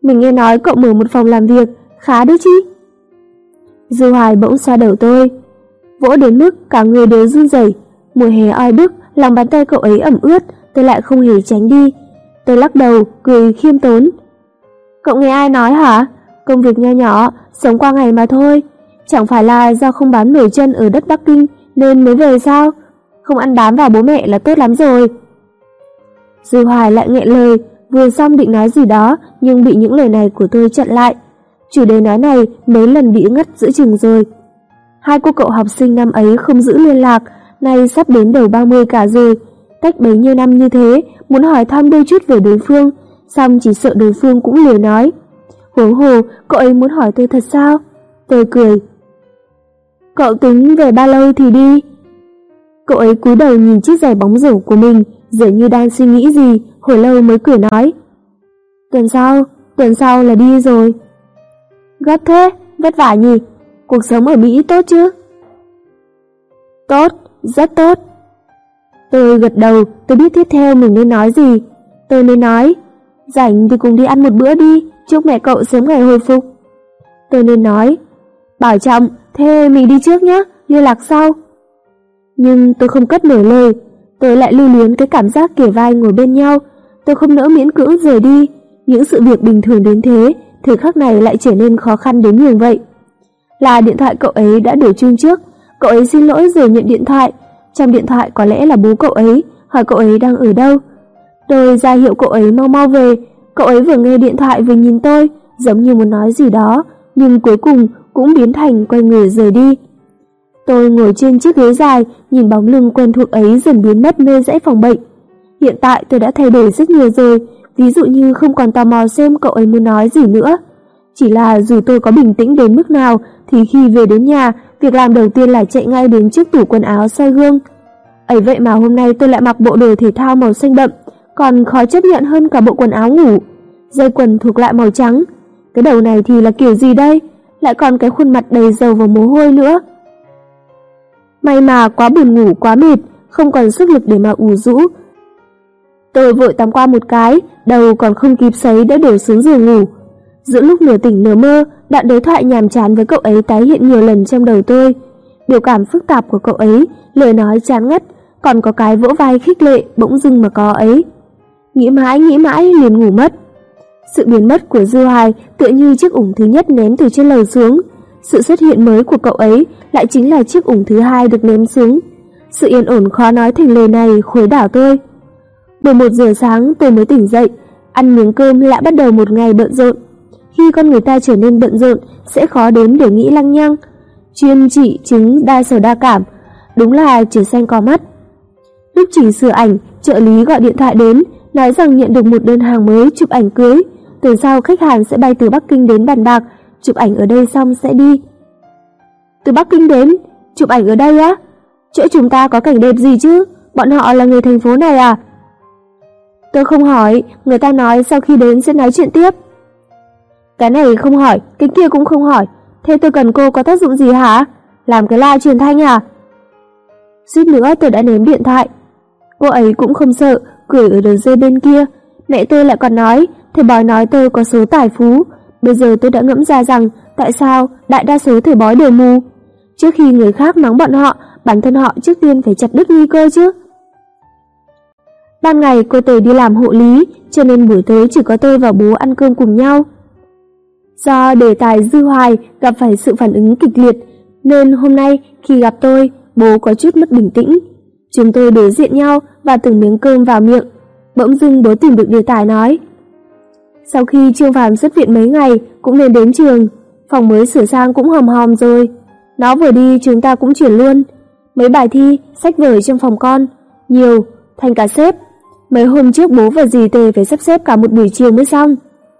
Mình nghe nói cậu mở một phòng làm việc, khá đấy chứ. Dư Hoài bỗng xoa đầu tôi, vỗ đến mức cả người đều run rẩy. Mùa hè oi bức, lòng bàn tay cậu ấy ẩm ướt, tôi lại không hề tránh đi. Tôi lắc đầu, cười khiêm tốn. Cậu nghe ai nói hả? Công việc nho nhỏ, sống qua ngày mà thôi. Chẳng phải là do không bám nổi chân ở đất Bắc Kinh nên mới về sao? Không ăn bám vào bố mẹ là tốt lắm rồi. Dư Hoài lại nghẹn lời, vừa xong định nói gì đó nhưng bị những lời này của tôi chặn lại. Chủ đề nói này mấy lần bị ngắt giữa chừng rồi. Hai cô cậu học sinh năm ấy không giữ liên lạc, nay sắp đến đầu 30 cả rồi. Cách bấy nhiêu năm như thế, muốn hỏi thăm đôi chút về đối phương, xong chỉ sợ đối phương cũng lười nói. Huống hồ, cậu ấy muốn hỏi tôi thật sao? Tôi cười. Cậu tính về bao lâu thì đi? Cậu ấy cúi đầu nhìn chiếc giày bóng rổ của mình, dường như đang suy nghĩ gì, hồi lâu mới cười nói. Tuần sau là đi rồi. Gấp thế, vất vả nhỉ? Cuộc sống ở Mỹ tốt chứ? Tốt, rất tốt. Tôi gật đầu, tôi biết tiếp theo mình nên nói gì. Tôi nên nói, rảnh thì cùng đi ăn một bữa đi, chúc mẹ cậu sớm ngày hồi phục. Tôi nên nói, bảo trọng, thế mình đi trước nhé, liên lạc sau. Nhưng tôi không cất nổi lời, tôi lại lưu luyến cái cảm giác kề vai ngồi bên nhau. Tôi không nỡ miễn cưỡng rời đi, những sự việc bình thường đến thế, thời khắc này lại trở nên khó khăn đến nhường vậy. Là điện thoại cậu ấy đã đổ chuông trước, cậu ấy xin lỗi rồi nhận điện thoại. Trong điện thoại có lẽ là bố cậu ấy, hỏi cậu ấy đang ở đâu. Tôi ra hiệu cậu ấy mau mau về, cậu ấy vừa nghe điện thoại vừa nhìn tôi, giống như muốn nói gì đó, nhưng cuối cùng cũng biến thành quay người rời đi. Tôi ngồi trên chiếc ghế dài, nhìn bóng lưng quen thuộc ấy dần biến mất nơi dãy phòng bệnh. Hiện tại tôi đã thay đổi rất nhiều rồi, ví dụ như không còn tò mò xem cậu ấy muốn nói gì nữa. Chỉ là dù tôi có bình tĩnh đến mức nào thì khi về đến nhà, việc làm đầu tiên là chạy ngay đến trước tủ quần áo soi gương. Ấy vậy mà hôm nay tôi lại mặc bộ đồ thể thao màu xanh đậm, còn khó chấp nhận hơn cả bộ quần áo ngủ. Dây quần thuộc lại màu trắng. Cái đầu này thì là kiểu gì đây? Lại còn cái khuôn mặt đầy dầu và mồ hôi nữa. May mà quá buồn ngủ quá mệt, không còn sức lực để mà ủ rũ. Tôi vội tắm qua một cái, đầu còn không kịp sấy đã đổ xuống giường ngủ. Giữa lúc nửa tỉnh nửa mơ, đoạn đối thoại nhàm chán với cậu ấy tái hiện nhiều lần trong đầu tôi. Biểu cảm phức tạp của cậu ấy, lời nói chán ngắt, còn có cái vỗ vai khích lệ bỗng dưng mà có ấy. Nghĩ mãi liền ngủ mất. Sự biến mất của Dư Hoài tựa như chiếc ủng thứ nhất ném từ trên lầu xuống. Sự xuất hiện mới của cậu ấy lại chính là chiếc ủng thứ hai được ném xuống. Sự yên ổn khó nói thành lời này khuấy đảo tôi. 11 giờ sáng tôi mới tỉnh dậy, ăn miếng cơm lại bắt đầu một ngày bận rộn. Khi con người ta trở nên bận rộn sẽ khó đến để nghĩ lăng nhăng. Chuyên trị chứng đa sầu đa cảm, đúng là trời xanh có mắt. Lúc chỉnh sửa ảnh, trợ lý gọi điện thoại đến, nói rằng nhận được một đơn hàng mới chụp ảnh cưới. Tuần sau khách hàng sẽ bay từ Bắc Kinh đến bàn bạc, chụp ảnh ở đây xong sẽ đi. Từ Bắc Kinh đến, chụp ảnh ở đây á? Chỗ chúng ta có cảnh đẹp gì chứ? Bọn họ là người thành phố này à? Tôi không hỏi, người ta nói sau khi đến sẽ nói chuyện tiếp. Cái này không hỏi, cái kia cũng không hỏi. Thế tôi cần cô có tác dụng gì hả? Làm cái loa truyền thanh à? Suýt nữa tôi đã ném điện thoại. Cô ấy cũng không sợ, cười ở đầu dây bên kia. Mẹ tôi lại còn nói, thầy bói nói tôi có số tài phú. Bây giờ tôi đã ngẫm ra rằng tại sao đại đa số thầy bói đều mù. Trước khi người khác mắng bọn họ, bản thân họ trước tiên phải chặt đứt nguy cơ chứ. Ban ngày cô Tề đi làm hộ lý, cho nên buổi tối chỉ có tôi và bố ăn cơm cùng nhau. Do đề tài Dư Hoài gặp phải sự phản ứng kịch liệt, nên hôm nay khi gặp tôi, bố có chút mất bình tĩnh. Chúng tôi đối diện nhau và từng miếng cơm vào miệng. Bỗng dưng bố tìm được đề tài nói. Sau khi Trương Phàm xuất viện mấy ngày cũng nên đến trường, phòng mới sửa sang cũng hòm hòm rồi. Nó vừa đi chúng ta cũng chuyển luôn. Mấy bài thi, sách vở trong phòng con, nhiều, thành cả xếp. Mấy hôm trước bố và dì Tề phải sắp xếp cả một buổi chiều mới xong.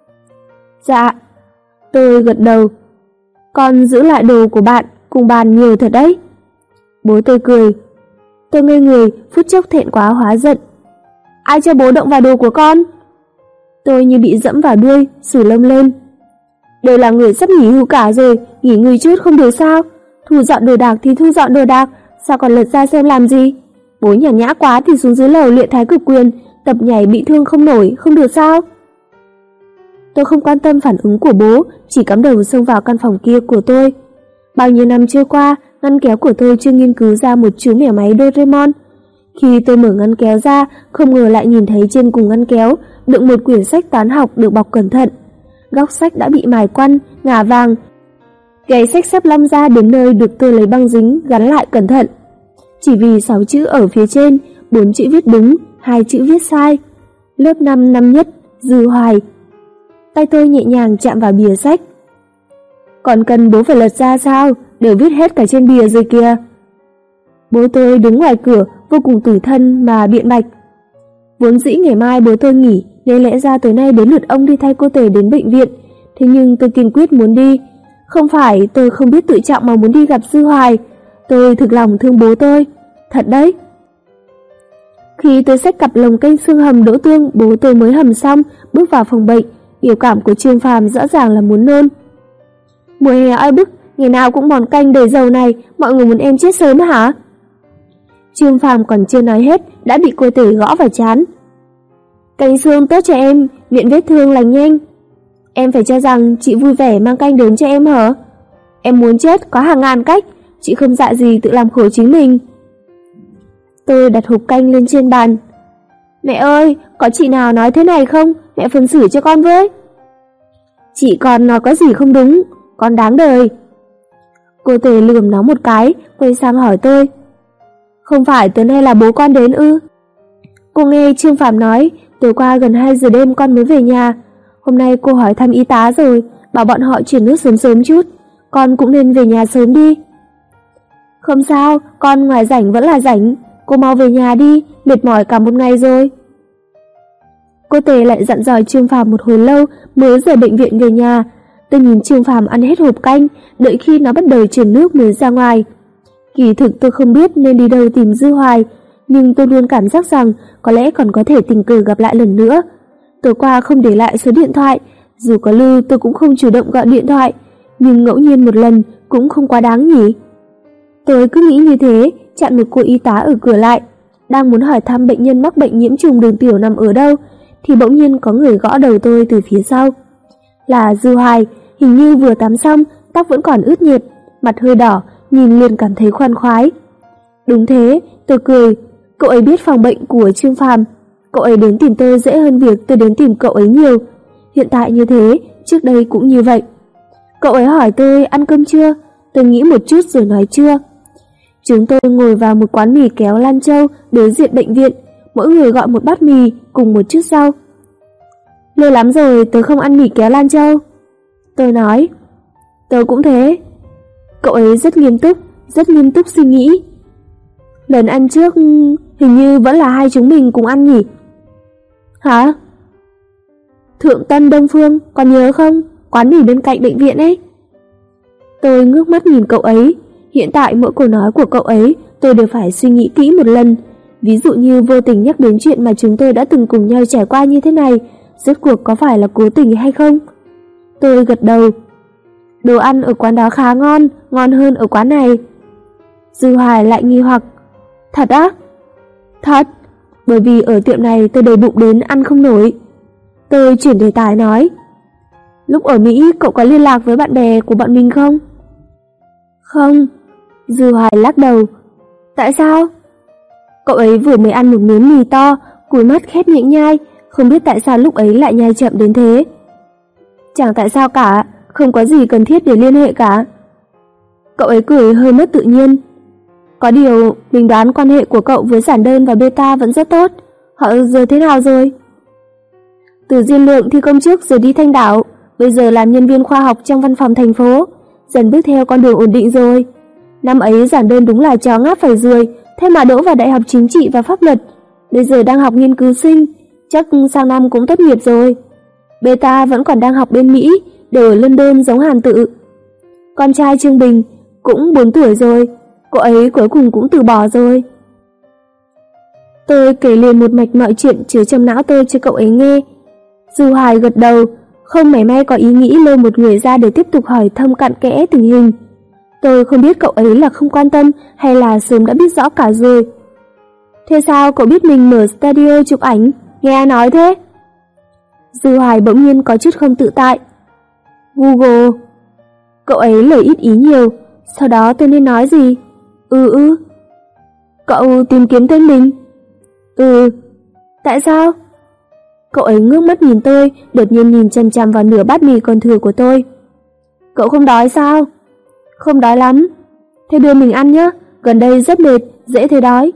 Dạ. Tôi gật đầu. Con giữ lại đồ của bạn cùng bàn nhiều thật đấy. Bố tôi cười. Tôi ngây người, phút chốc thẹn quá hóa giận. Ai cho bố động vào đồ của con? Tôi như bị dẫm vào đuôi, sủi lông lên. Đều là người sắp nghỉ hưu cả rồi, nghỉ ngơi chút không được sao? Thu dọn đồ đạc thì thu dọn đồ đạc, sao còn lật ra xem làm gì? Bố nhàn nhã quá thì xuống dưới lầu luyện thái cực quyền, tập nhảy bị thương không nổi, không được sao? Tôi không quan tâm phản ứng của bố, chỉ cắm đầu xông vào căn phòng kia của tôi. Bao nhiêu năm trôi qua, ngăn kéo của tôi chưa nghiên cứu ra một chú mèo máy Doraemon. Khi tôi mở ngăn kéo ra, không ngờ lại nhìn thấy trên cùng ngăn kéo đựng một quyển sách toán học được bọc cẩn thận. Góc sách đã bị mài quăn, ngả vàng. Cái sách sắp lăm ra đến nơi được tôi lấy băng dính gắn lại cẩn thận. Chỉ vì 6 chữ ở phía trên, 4 chữ viết đúng, 2 chữ viết sai. Lớp 5 năm nhất, Dư Hoài. Tay tôi nhẹ nhàng chạm vào bìa sách. Còn cần bố phải lật ra sao? Đều viết hết cả trên bìa rồi kìa. Bố tôi đứng ngoài cửa, vô cùng tủi thân mà biện bạch. Vốn dĩ ngày mai bố tôi nghỉ, nên lẽ ra tối nay đến lượt ông đi thay cô Tề đến bệnh viện. Thế nhưng tôi kiên quyết muốn đi. Không phải tôi không biết tự trọng mà muốn đi gặp Dư Hoài. Tôi thực lòng thương bố tôi. Thật đấy. Khi tôi xách cặp lồng canh xương hầm đỗ tương bố tôi mới hầm xong, bước vào phòng bệnh, biểu cảm của Trương Phàm rõ ràng là muốn nôn. Mùa hè oi bức, ngày nào cũng món canh đầy dầu này, mọi người muốn em chết sớm hả? Trương Phàm còn chưa nói hết, đã bị cô Tề gõ vào trán. Canh xương tốt cho em, miệng vết thương lành nhanh. Em phải cho rằng chị vui vẻ mang canh đến cho em hả? Em muốn chết có hàng ngàn cách, chị không dạ gì tự làm khổ chính mình. Tôi đặt hộp canh lên trên bàn. Mẹ ơi, có chị nào nói thế này không? Mẹ phân xử cho con với. Chị con nói có gì không đúng, con đáng đời. Cô Tề lườm nó một cái, quay sang hỏi tôi. Không phải tối nay là bố con đến ư? Cô nghe Trương Phàm nói, tối qua gần 2 giờ đêm con mới về nhà. Hôm nay cô hỏi thăm y tá rồi, bảo bọn họ chuyển nước sớm sớm chút. Con cũng nên về nhà sớm đi. Không sao, con ngoài rảnh vẫn là rảnh. Cô mau về nhà đi, mệt mỏi cả một ngày rồi. Cô Tề lại dặn dò Trương Phàm một hồi lâu mới rời bệnh viện về nhà. Tôi nhìn Trương Phàm ăn hết hộp canh, đợi khi nó bắt đầu chuyển nước mới ra ngoài. Kỳ thực tôi không biết nên đi đâu tìm Dư Hoài, nhưng tôi luôn cảm giác rằng có lẽ còn có thể tình cờ gặp lại lần nữa. Tối qua không để lại số điện thoại, dù có lưu tôi cũng không chủ động gọi điện thoại, nhưng ngẫu nhiên một lần cũng không quá đáng nhỉ. Tôi cứ nghĩ như thế, chặn một cô y tá ở cửa lại, đang muốn hỏi thăm bệnh nhân mắc bệnh nhiễm trùng đường tiểu nằm ở đâu, thì bỗng nhiên có người gõ đầu tôi từ phía sau. Là Dư Hoài, hình như vừa tắm xong, tóc vẫn còn ướt nhẹp, mặt hơi đỏ, nhìn liền cảm thấy khoan khoái. Đúng thế, tôi cười, cậu ấy biết phòng bệnh của Trương Phàm, cậu ấy đến tìm tôi dễ hơn việc tôi đến tìm cậu ấy nhiều. Hiện tại như thế, trước đây cũng như vậy. Cậu ấy hỏi tôi ăn cơm chưa, tôi nghĩ một chút rồi nói chưa. Chúng tôi ngồi vào một quán mì kéo Lan Châu đối diện bệnh viện, mỗi người gọi một bát mì cùng một chút rau. Lâu lắm rồi tớ không ăn mì kéo Lan Châu. Tôi nói, tớ cũng thế. Cậu ấy rất nghiêm túc suy nghĩ. Lần ăn trước hình như vẫn là hai chúng mình cùng ăn nhỉ? Hả? Thượng Tân Đông Phương, còn nhớ không? Quán mì bên cạnh bệnh viện ấy. Tôi ngước mắt nhìn cậu ấy. Hiện tại mỗi câu nói của cậu ấy tôi đều phải suy nghĩ kỹ một lần. Ví dụ như vô tình nhắc đến chuyện mà chúng tôi đã từng cùng nhau trải qua như thế này, rốt cuộc có phải là cố tình hay không? Tôi gật đầu. Đồ ăn ở quán đó khá ngon, ngon hơn ở quán này. Dư Hoài lại nghi hoặc. Thật á? Thật, bởi vì ở tiệm này tôi đầy bụng đến ăn không nổi. Tôi chuyển đề tài nói. Lúc ở Mỹ cậu có liên lạc với bạn bè của bọn mình không? Không. Dư Hoài lắc đầu. Tại sao? Cậu ấy vừa mới ăn một miếng mì to, cúi mắt khép miệng nhai, không biết tại sao lúc ấy lại nhai chậm đến thế. Chẳng tại sao cả, không có gì cần thiết để liên hệ cả. Cậu ấy cười hơi mất tự nhiên. Có điều, mình đoán quan hệ của cậu với Giản Đơn và Beta vẫn rất tốt. Họ giờ thế nào rồi? Từ Diên Lượng thi công chức rồi đi Thanh Đảo, bây giờ làm nhân viên khoa học trong văn phòng thành phố, dần bước theo con đường ổn định rồi. Năm ấy Giản Đơn đúng là chó ngáp phải ruồi, thế mà đỗ vào Đại học Chính trị và Pháp luật, bây giờ đang học nghiên cứu sinh, chắc sang năm cũng tốt nghiệp rồi. Beta vẫn còn đang học bên Mỹ, đều ở London giống Hàn Tự. Con trai Trương Bình cũng 4 tuổi rồi, cô ấy cuối cùng cũng từ bỏ rồi. Tôi kể liền một mạch mọi chuyện chứa trong não tôi cho cậu ấy nghe. Dư Hoài gật đầu, không mảy may có ý nghĩ lôi một người ra để tiếp tục hỏi thăm cặn kẽ tình hình. Tôi không biết cậu ấy là không quan tâm hay là sớm đã biết rõ cả rồi. Thế sao cậu biết mình mở studio chụp ảnh? Nghe ai nói thế? Dư Hoài bỗng nhiên có chút không tự tại. Google. Cậu ấy lời ít ý nhiều, sau đó tôi nên nói gì? Cậu tìm kiếm tên mình? Tại sao? Cậu ấy ngước mắt nhìn tôi, đột nhiên nhìn chằm chằm vào nửa bát mì còn thừa của tôi. Cậu không đói sao? Không đói lắm. Thế đưa mình ăn nhé, gần đây rất mệt, dễ thấy đói.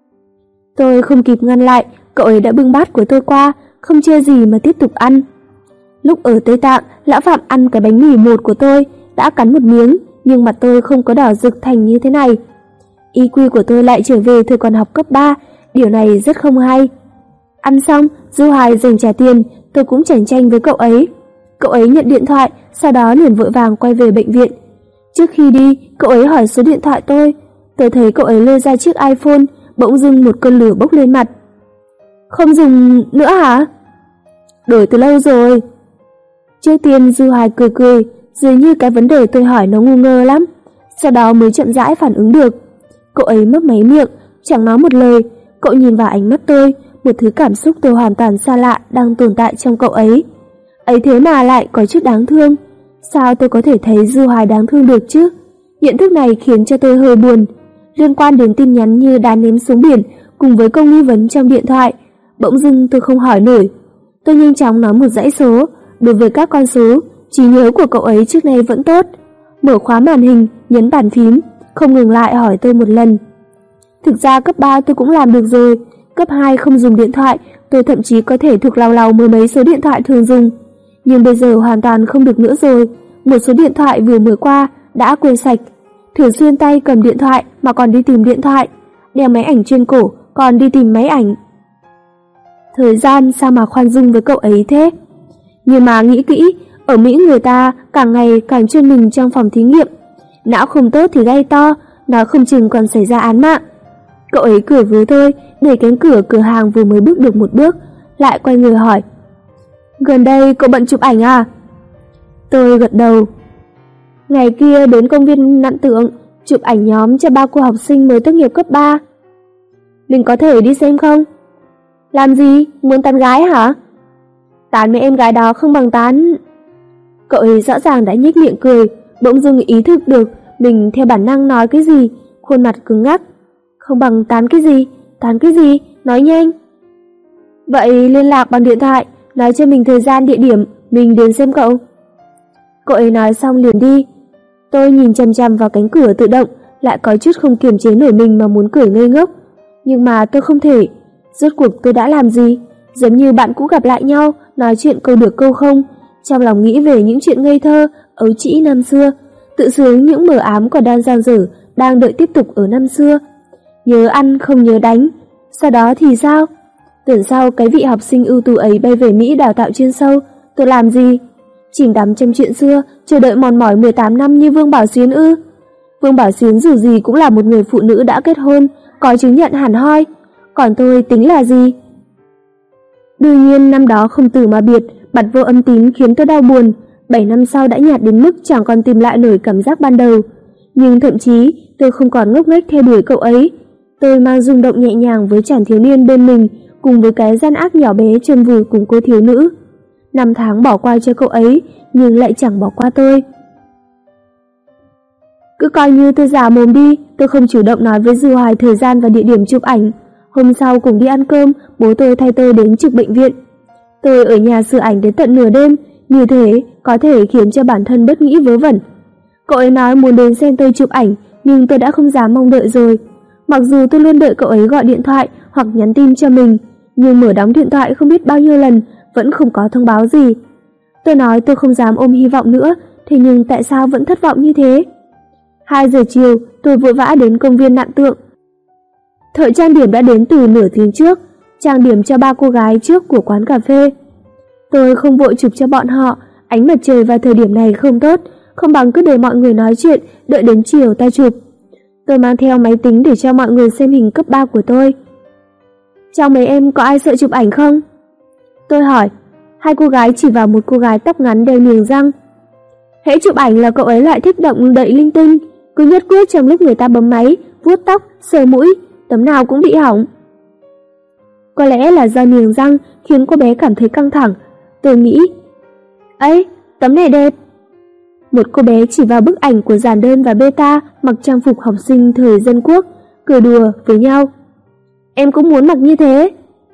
Tôi không kịp ngăn lại, cậu ấy đã bưng bát của tôi qua, không chê gì mà tiếp tục ăn. Lúc ở Tây Tạng, lão Phạm ăn cái bánh mì một của tôi, đã cắn một miếng, nhưng mặt tôi không có đỏ rực thành như thế này. IQ của tôi lại trở về thời còn học cấp 3, điều này rất không hay. Ăn xong, Dư Hoài dành trả tiền, tôi cũng chảnh chanh với cậu ấy. Cậu ấy nhận điện thoại, sau đó liền vội vàng quay về bệnh viện. Trước khi đi, cậu ấy hỏi số điện thoại tôi thấy cậu ấy lôi ra chiếc iPhone, bỗng dưng một cơn lửa bốc lên mặt. Không dùng nữa hả? Đổi từ lâu rồi. Trước tiên Dư Hoài cười, dường như cái vấn đề tôi hỏi nó ngu ngơ lắm, sau đó mới chậm rãi phản ứng được. Cậu ấy mấp máy miệng, chẳng nói một lời. Cậu nhìn vào ánh mắt tôi, một thứ cảm xúc tôi hoàn toàn xa lạ đang tồn tại trong cậu ấy. Ấy thế mà lại có chút đáng thương. Sao tôi có thể thấy Dư Hoài đáng thương được chứ? Nhận thức này khiến cho tôi hơi buồn. Liên quan đến tin nhắn như đá ném xuống biển cùng với câu nghi vấn trong điện thoại, bỗng dưng tôi không hỏi nổi. Tôi nhanh chóng nói một dãy số. Đối với các con số, trí nhớ của cậu ấy trước nay vẫn tốt. Mở khóa màn hình, nhấn bàn phím, không ngừng lại hỏi tôi một lần. Thực ra cấp 3 tôi cũng làm được rồi. Cấp 2 không dùng điện thoại, tôi thậm chí có thể thuộc lào lào mười mấy số điện thoại thường dùng. Nhưng bây giờ hoàn toàn không được nữa rồi. Một số điện thoại vừa mới qua đã quên sạch. Thường xuyên tay cầm điện thoại mà còn đi tìm điện thoại, đeo máy ảnh trên cổ còn đi tìm máy ảnh. Thời gian sao mà khoan dung với cậu ấy thế? Nhưng mà nghĩ kỹ, ở Mỹ người ta càng ngày càng chôn mình trong phòng thí nghiệm. Não không tốt thì gây to, nói không chừng còn xảy ra án mạng. Cậu ấy cười với tôi, đẩy cánh cửa hàng vừa mới bước được một bước, lại quay người hỏi. Gần đây cậu bận chụp ảnh à? Tôi gật đầu. Ngày kia đến công viên Nặn Tượng, chụp ảnh nhóm cho 3 cô học sinh mới tốt nghiệp cấp 3. Mình có thể đi xem không? Làm gì? Muốn tán gái hả? Tán mấy em gái đó không bằng tán. Cậu ấy rõ ràng đã nhếch miệng cười, bỗng dưng ý thức được mình theo bản năng nói cái gì, khuôn mặt cứng ngắc. Không bằng tán cái gì? Tán cái gì? Nói nhanh. Vậy liên lạc bằng điện thoại, nói cho mình thời gian địa điểm, mình đến xem cậu. Cậu ấy nói xong liền đi. Tôi nhìn chằm chằm vào cánh cửa tự động, lại có chút không kiềm chế nổi mình mà muốn cười ngây ngốc. Nhưng mà tôi không thể. Rốt cuộc tôi đã làm gì? Giống như bạn cũ gặp lại nhau, nói chuyện câu được câu không, trong lòng nghĩ về những chuyện ngây thơ, ấu trĩ năm xưa, tự sướng những mờ ám còn đang dang dở, đang đợi tiếp tục ở năm xưa. Nhớ ăn không nhớ đánh. Sau đó thì sao? Tuần sau cái vị học sinh ưu tú ấy bay về Mỹ đào tạo chuyên sâu, tôi làm gì? Chìm đắm trong chuyện xưa, chờ đợi mòn mỏi 18 năm như Vương Bảo Xuyến ư? Vương Bảo Xuyến dù gì cũng là một người phụ nữ đã kết hôn, có chứng nhận hẳn hoi. Còn tôi tính là gì? Đương nhiên năm đó không từ mà biệt, bật vô âm tín khiến tôi đau buồn. 7 năm sau đã nhạt đến mức chẳng còn tìm lại nổi cảm giác ban đầu. Nhưng thậm chí tôi không còn ngốc nghếch theo đuổi cậu ấy. Tôi mang rung động nhẹ nhàng với chàng thiếu niên bên mình, cùng với cái gian ác nhỏ bé chôn vùi cùng cô thiếu nữ. 5 tháng bỏ qua cho cậu ấy, nhưng lại chẳng bỏ qua tôi. Cứ coi như tôi giả mồm đi, tôi không chủ động nói với Dư Hoài thời gian và địa điểm chụp ảnh. Hôm sau cùng đi ăn cơm, bố tôi thay tôi đến trực bệnh viện. Tôi ở nhà sửa ảnh đến tận nửa đêm, như thế có thể khiến cho bản thân bất nghĩ vớ vẩn. Cậu ấy nói muốn đến xem tôi chụp ảnh, nhưng tôi đã không dám mong đợi rồi. Mặc dù tôi luôn đợi cậu ấy gọi điện thoại hoặc nhắn tin cho mình, nhưng mở đóng điện thoại không biết bao nhiêu lần vẫn không có thông báo gì. Tôi nói tôi không dám ôm hy vọng nữa, thế nhưng tại sao vẫn thất vọng như thế? 2 giờ chiều, tôi vội vã đến công viên Nặn Tượng. Thợ trang điểm đã đến từ nửa tiếng trước, trang điểm cho 3 cô gái trước của quán cà phê. Tôi không vội chụp cho bọn họ, ánh mặt trời vào thời điểm này không tốt, không bằng cứ để mọi người nói chuyện, đợi đến chiều ta chụp. Tôi mang theo máy tính để cho mọi người xem hình cấp 3 của tôi. Trong mấy em có ai sợ chụp ảnh không? Tôi hỏi. 2 cô gái chỉ vào một cô gái tóc ngắn đeo niềng răng. Hễ chụp ảnh là cậu ấy lại thích động đậy linh tinh, cứ nhất quyết trong lúc người ta bấm máy, vuốt tóc, sờ mũi, tấm nào cũng bị hỏng. Có lẽ là do niềng răng khiến cô bé cảm thấy căng thẳng, Tôi nghĩ, ấy, tấm này đẹp. Một cô bé chỉ vào bức ảnh của giản đơn và beta mặc trang phục học sinh thời dân quốc, cười đùa với nhau. Em cũng muốn mặc như thế.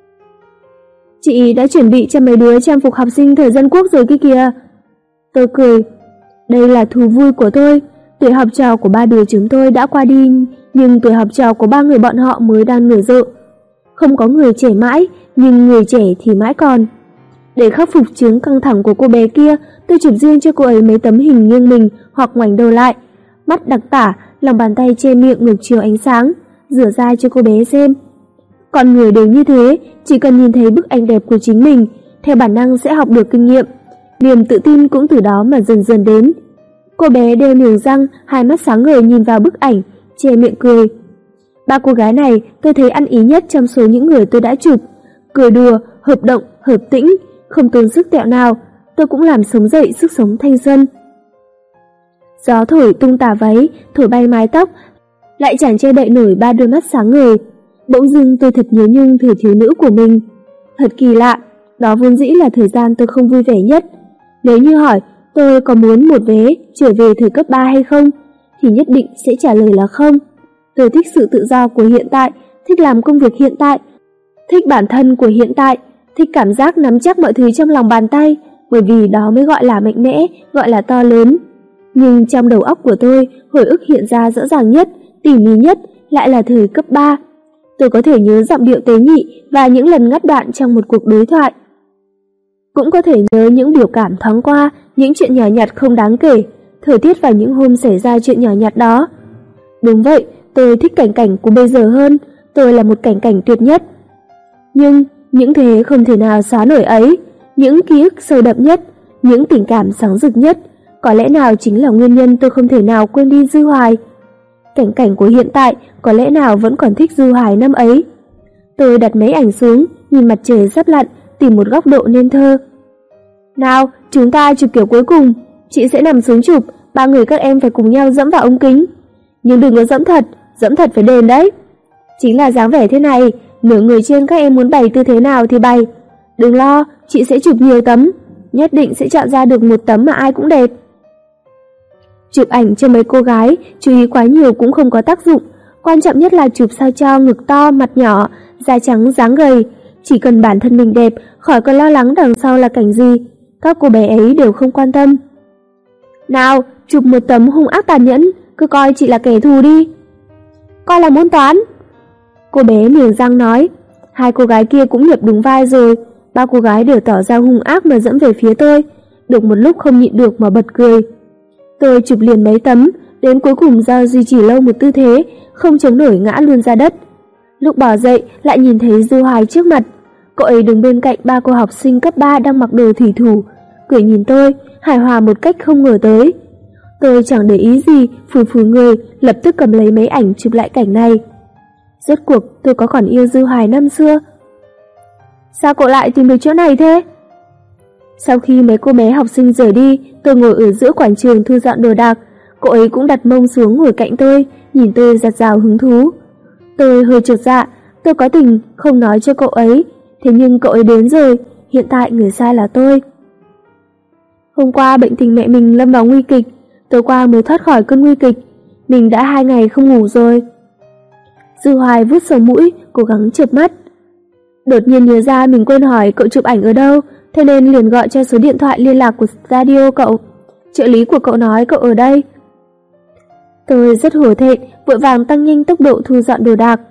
Chị đã chuẩn bị cho mấy đứa trang phục học sinh thời dân quốc rồi kia kìa. Tôi cười. Đây là thú vui của tôi. Tuổi học trò của ba đứa chúng tôi đã qua đi, nhưng tuổi học trò của ba người bọn họ mới đang nở rộ. Không có người trẻ mãi, nhưng người trẻ thì mãi còn. Để khắc phục chứng căng thẳng của cô bé kia, tôi chụp riêng cho cô ấy mấy tấm hình nghiêng mình hoặc ngoảnh đầu lại, mắt đặc tả, lòng bàn tay che miệng ngược chiều ánh sáng, rửa ra cho cô bé xem. Con người đều như thế, chỉ cần nhìn thấy bức ảnh đẹp của chính mình, theo bản năng sẽ học được kinh nghiệm. Niềm tự tin cũng từ đó mà dần dần đến. Cô bé đeo niềng răng, hai mắt sáng ngời nhìn vào bức ảnh, che miệng cười. Ba cô gái này tôi thấy ăn ý nhất trong số những người tôi đã chụp. Cười đùa, hợp động, hợp tĩnh, không tốn sức tẹo nào, tôi cũng làm sống dậy sức sống thanh xuân. Gió thổi tung tà váy, thổi bay mái tóc, lại chẳng che đậy nổi ba đôi mắt sáng ngời. Bỗng dưng tôi thật nhớ nhung thời thiếu nữ của mình. Thật kỳ lạ, đó vốn dĩ là thời gian tôi không vui vẻ nhất. Nếu như hỏi tôi có muốn một vé trở về thời cấp 3 hay không, thì nhất định sẽ trả lời là không. Tôi thích sự tự do của hiện tại, thích làm công việc hiện tại, thích bản thân của hiện tại, thích cảm giác nắm chắc mọi thứ trong lòng bàn tay, bởi vì đó mới gọi là mạnh mẽ, gọi là to lớn. Nhưng trong đầu óc của tôi, hồi ức hiện ra rõ ràng nhất, tỉ mỉ nhất lại là thời cấp 3. Tôi có thể nhớ giọng điệu tế nhị và những lần ngắt đoạn trong một cuộc đối thoại. Cũng có thể nhớ những biểu cảm thoáng qua, những chuyện nhỏ nhặt không đáng kể, thời tiết vào những hôm xảy ra chuyện nhỏ nhặt đó. Đúng vậy, tôi thích cảnh cảnh của bây giờ hơn, tôi là một cảnh cảnh tuyệt nhất. Nhưng những thế không thể nào xóa nổi ấy, những ký ức sâu đậm nhất, những tình cảm sáng rực nhất, có lẽ nào chính là nguyên nhân tôi không thể nào quên đi Dư Hoài. Cảnh cảnh của hiện tại có lẽ nào vẫn còn thích Dư Hoài năm ấy. Tôi đặt máy ảnh xuống, nhìn mặt trời sắp lặn, tìm một góc độ nên thơ. Nào, chúng ta chụp kiểu cuối cùng, chị sẽ nằm xuống chụp, ba người các em phải cùng nhau dẫm vào ống kính. Nhưng đừng có dẫm thật phải đền đấy. Chính là dáng vẻ thế này, nửa người trên các em muốn bày tư thế nào thì bày. Đừng lo, chị sẽ chụp nhiều tấm, nhất định sẽ chọn ra được một tấm mà ai cũng đẹp. Chụp ảnh cho mấy cô gái, chú ý quá nhiều cũng không có tác dụng. Quan trọng nhất là chụp sao cho ngực to, mặt nhỏ, da trắng, dáng gầy. Chỉ cần bản thân mình đẹp, khỏi cần lo lắng đằng sau là cảnh gì. Các cô bé ấy đều không quan tâm. Nào, chụp một tấm hung ác tàn nhẫn, cứ coi chị là kẻ thù đi. Coi là môn toán. Cô bé niềng răng nói. Hai cô gái kia cũng nhập đúng vai rồi. Ba cô gái đều tỏ ra hung ác mà dẫm về phía tôi. Được một lúc không nhịn được mà bật cười. Tôi chụp liền mấy tấm, đến cuối cùng do duy trì lâu một tư thế, không chống nổi ngã luôn ra đất. Lúc bò dậy lại nhìn thấy Dư Hoài trước mặt. Cậu ấy đứng bên cạnh ba cô học sinh cấp 3 đang mặc đồ thủy thủ, cười nhìn tôi, hài hòa một cách không ngờ tới. Tôi chẳng để ý gì, phủi phủi người, lập tức cầm lấy máy ảnh chụp lại cảnh này. Rốt cuộc tôi có còn yêu Dư Hoài năm xưa. Sao cậu lại tìm được chỗ này thế? Sau khi mấy cô bé học sinh rời đi, tôi ngồi ở giữa quảng trường thu dọn đồ đạc. Cô ấy cũng đặt mông xuống ngồi cạnh tôi, nhìn tôi rạt rào hứng thú. Tôi hơi chột dạ, tôi có tình không nói cho cậu ấy, thế nhưng cậu ấy đến rồi, hiện tại người sai là tôi. Hôm qua bệnh tình mẹ mình lâm vào nguy kịch, tối qua mới thoát khỏi cơn nguy kịch, mình đã 2 ngày không ngủ rồi. Dư Hoài vuốt sầu mũi, cố gắng chợp mắt. Đột nhiên nhớ ra mình quên hỏi cậu chụp ảnh ở đâu, thế nên liền gọi cho số điện thoại liên lạc của radio cậu. Trợ lý của cậu nói cậu ở đây. Tôi rất hổ thẹn, vội vàng tăng nhanh tốc độ thu dọn đồ đạc.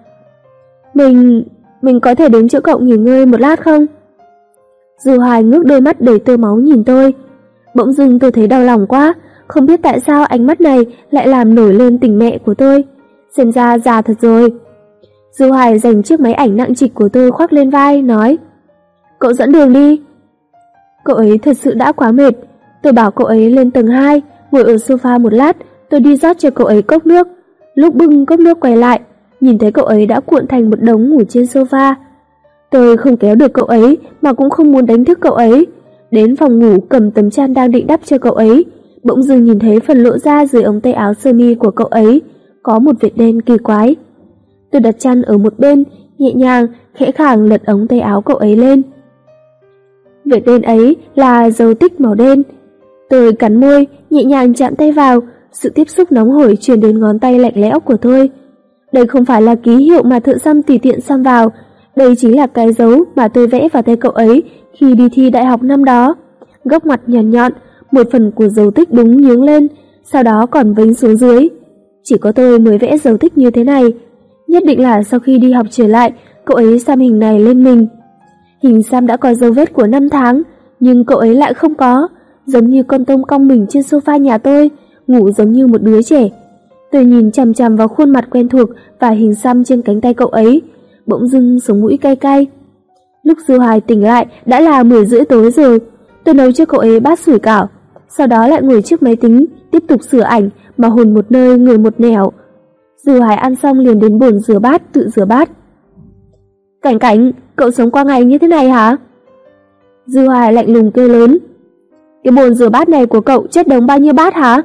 Mình có thể đến chỗ cậu nghỉ ngơi một lát không? Dư Hoài ngước đôi mắt đầy tơ máu nhìn tôi. Bỗng dưng tôi thấy đau lòng quá, không biết tại sao ánh mắt này lại làm nổi lên tình mẹ của tôi. Xem ra già thật rồi. Dư Hoài giành chiếc máy ảnh nặng trịch của tôi khoác lên vai, nói: Cậu dẫn đường đi. Cậu ấy thật sự đã quá mệt. Tôi bảo cậu ấy lên tầng 2, ngồi ở sofa một lát, tôi đi rót cho cậu ấy cốc nước. Lúc bưng cốc nước quay lại, nhìn thấy cậu ấy đã cuộn thành một đống ngủ trên sofa. Tôi không kéo được cậu ấy, mà cũng không muốn đánh thức cậu ấy. Đến phòng ngủ cầm tấm chăn đang định đắp cho cậu ấy, bỗng dưng nhìn thấy phần lộ ra dưới ống tay áo sơ mi của cậu ấy có một vệt đen kỳ quái. Tôi đặt chăn ở một bên, nhẹ nhàng, khẽ khàng lật ống tay áo cậu ấy lên. Về tên ấy là dấu tích màu đen. Tôi cắn môi, nhẹ nhàng chạm tay vào, sự tiếp xúc nóng hổi truyền đến ngón tay lạnh lẽo của tôi. Đây không phải là ký hiệu mà thợ xăm tùy tiện xăm vào, đây chính là cái dấu mà tôi vẽ vào tay cậu ấy khi đi thi đại học năm đó. Góc mặt nhọn nhọn, một phần của dấu tích đúng nhướng lên, sau đó còn vênh xuống dưới. Chỉ có tôi mới vẽ dấu tích như thế này. Nhất định là sau khi đi học trở lại, cậu ấy xăm hình này lên mình. Hình xăm đã có dấu vết của 5 tháng, nhưng cậu ấy lại không có, giống như con tôm cong mình trên sofa nhà tôi, ngủ giống như một đứa trẻ. Tôi nhìn chằm chằm vào khuôn mặt quen thuộc và hình xăm trên cánh tay cậu ấy, bỗng dưng sống mũi cay cay. Lúc Dư Hoài tỉnh lại đã là 10 rưỡi tối rồi. Tôi nấu cho cậu ấy bát sủi cảo, sau đó lại ngồi trước máy tính tiếp tục sửa ảnh mà hồn một nơi người một nẻo. Dư Hoài ăn xong liền đến bồn rửa bát tự rửa bát. Cảnh Cảnh, cậu sống qua ngày như thế này hả? Dư Hoài lạnh lùng kêu lớn. Cái bồn rửa bát này của cậu chất đống bao nhiêu bát hả?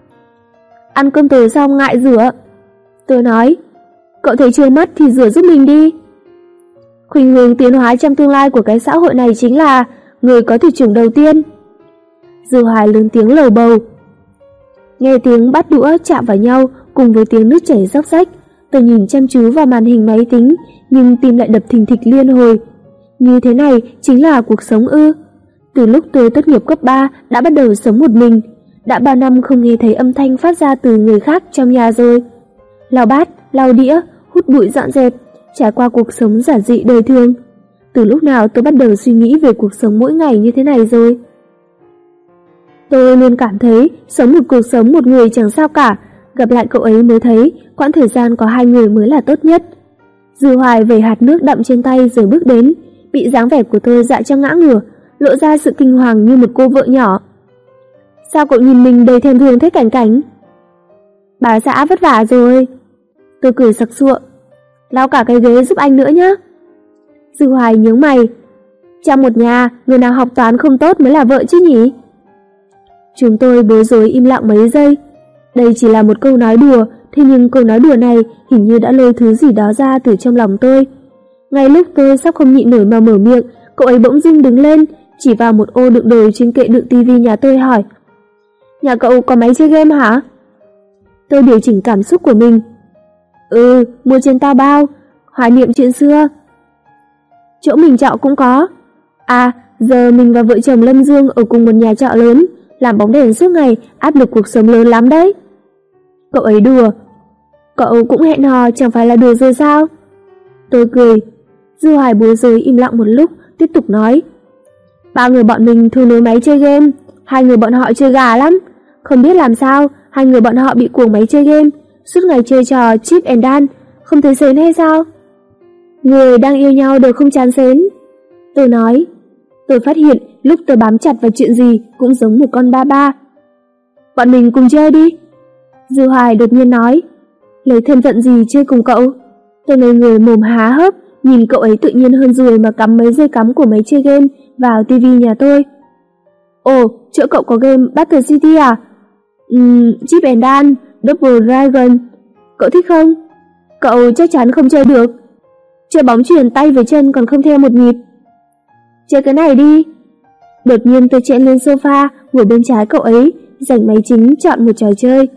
Ăn cơm tối xong ngại rửa. Tôi nói, cậu thấy chưa mất thì rửa giúp mình đi. Khuynh hướng tiến hóa trong tương lai của cái xã hội này chính là người có thủy chủng đầu tiên. Dư Hoài lớn tiếng lầu bầu. Nghe tiếng bát đũa chạm vào nhau cùng với tiếng nước chảy róc rách, tôi nhìn chăm chú vào màn hình máy tính, nhưng tim lại đập thình thịch liên hồi. Như thế này chính là cuộc sống ư? Từ lúc tôi tốt nghiệp cấp 3 đã bắt đầu sống một mình, đã bao năm không nghe thấy âm thanh phát ra từ người khác trong nhà rồi. Lau bát, lau đĩa, hút bụi dọn dẹp, trải qua cuộc sống giản dị đời thường. Từ lúc nào tôi bắt đầu suy nghĩ về cuộc sống mỗi ngày như thế này rồi? Tôi luôn cảm thấy sống một cuộc sống một người chẳng sao cả, gặp lại cậu ấy mới thấy quãng thời gian có hai người mới là tốt nhất. Dư Hoài vẩy hạt nước đậm trên tay rồi bước đến, bị dáng vẻ của tôi dọa cho ngã ngửa, lộ ra sự kinh hoàng như một cô vợ nhỏ. Sao cậu nhìn mình đầy thèm thuồng thế Cảnh Cảnh? Bà xã vất vả rồi. Tôi cười sặc sụa. Lau cả cái ghế giúp anh nữa nhé. Dư Hoài nhướng mày. Trong một nhà, người nào học toán không tốt mới là vợ chứ nhỉ? Chúng tôi bối rối im lặng mấy giây. Đây chỉ là một câu nói đùa, thế nhưng câu nói đùa này hình như đã lôi thứ gì đó ra từ trong lòng tôi. Ngay lúc tôi sắp không nhịn nổi mà mở miệng, cậu ấy bỗng dưng đứng lên, chỉ vào một ô đựng đồ trên kệ đựng tivi nhà tôi hỏi. Nhà cậu có máy chơi game hả? Tôi điều chỉnh cảm xúc của mình. Mua trên Tao Bao, hoài niệm chuyện xưa. Chỗ mình trọ cũng có. À, giờ mình và vợ chồng Lâm Dương ở cùng một nhà trọ lớn, làm bóng đèn suốt ngày, áp lực cuộc sống lớn lắm đấy. Cậu ấy đùa. Cậu cũng hẹn hò chẳng phải là đùa rồi sao? Tôi cười. Dư Hoài bối rối im lặng một lúc, tiếp tục nói. Ba người bọn mình thường nối máy chơi game, hai người bọn họ chơi gà lắm. Không biết làm sao, hai người bọn họ bị cuồng máy chơi game, suốt ngày chơi trò chip and dance, không thấy sến hay sao? Người đang yêu nhau đều không chán sến. Tôi nói. Tôi phát hiện lúc tôi bám chặt vào chuyện gì cũng giống một con ba ba. Bọn mình cùng chơi đi. Dư Hoài đột nhiên nói. Lấy thân phận gì chơi cùng cậu? Tôi ngây người mồm há hốc, nhìn cậu ấy tự nhiên hơn ruồi mà cắm mấy dây cắm của máy chơi game vào tivi nhà tôi. Ồ, chỗ cậu có game Battle City à? Chip and Dance, Double Dragon. Cậu thích không? Cậu chắc chắn không chơi được. Chơi bóng chuyền tay với chân còn không theo một nhịp. Chơi cái này đi. Đột nhiên tôi chạy lên sofa, ngồi bên trái cậu ấy, giành máy chính chọn một trò chơi.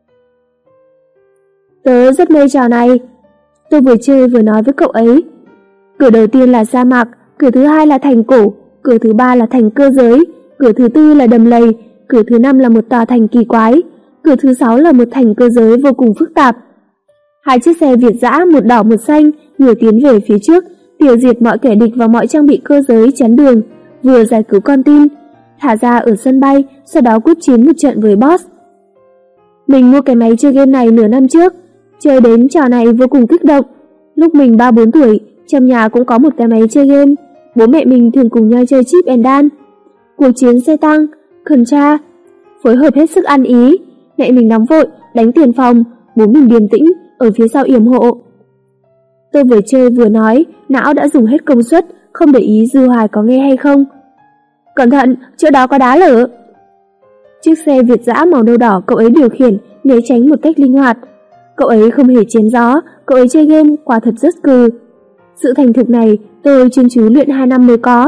Tớ rất mê trò này. Tôi vừa chơi vừa nói với cậu ấy. Cửa đầu tiên là sa mạc, cửa thứ hai là thành cổ, cửa thứ ba là thành cơ giới, cửa thứ tư là đầm lầy, cửa thứ năm là một tòa thành kỳ quái, cửa thứ sáu là một thành cơ giới vô cùng phức tạp. Hai chiếc xe Việt dã, một đỏ một xanh, vừa tiến về phía trước, tiêu diệt mọi kẻ địch và mọi trang bị cơ giới chắn đường, vừa giải cứu con tin, thả ra ở sân bay, sau đó quyết chiến một trận với boss. Mình mua cái máy chơi game này nửa năm trước, chơi đến trò này vô cùng kích động. Lúc mình 3-4 tuổi, trong nhà cũng có một cái máy chơi game, bố mẹ mình thường cùng nhau chơi chip and dance, cuộc chiến xe tăng, Contra, phối hợp hết sức ăn ý. Mẹ mình nóng vội, đánh tiền phòng, bố mình điềm tĩnh, ở phía sau yểm hộ. Tôi vừa chơi vừa nói, não đã dùng hết công suất, không để ý Dư Hoài có nghe hay không. Cẩn thận, chỗ đó có đá lở. Chiếc xe Việt dã màu nâu đỏ cậu ấy điều khiển, né tránh một cách linh hoạt. Cậu ấy không hề chém gió, cậu ấy chơi game quả thật rất cừ. Sự thành thục này tôi chuyên chú luyện 2 năm mới có,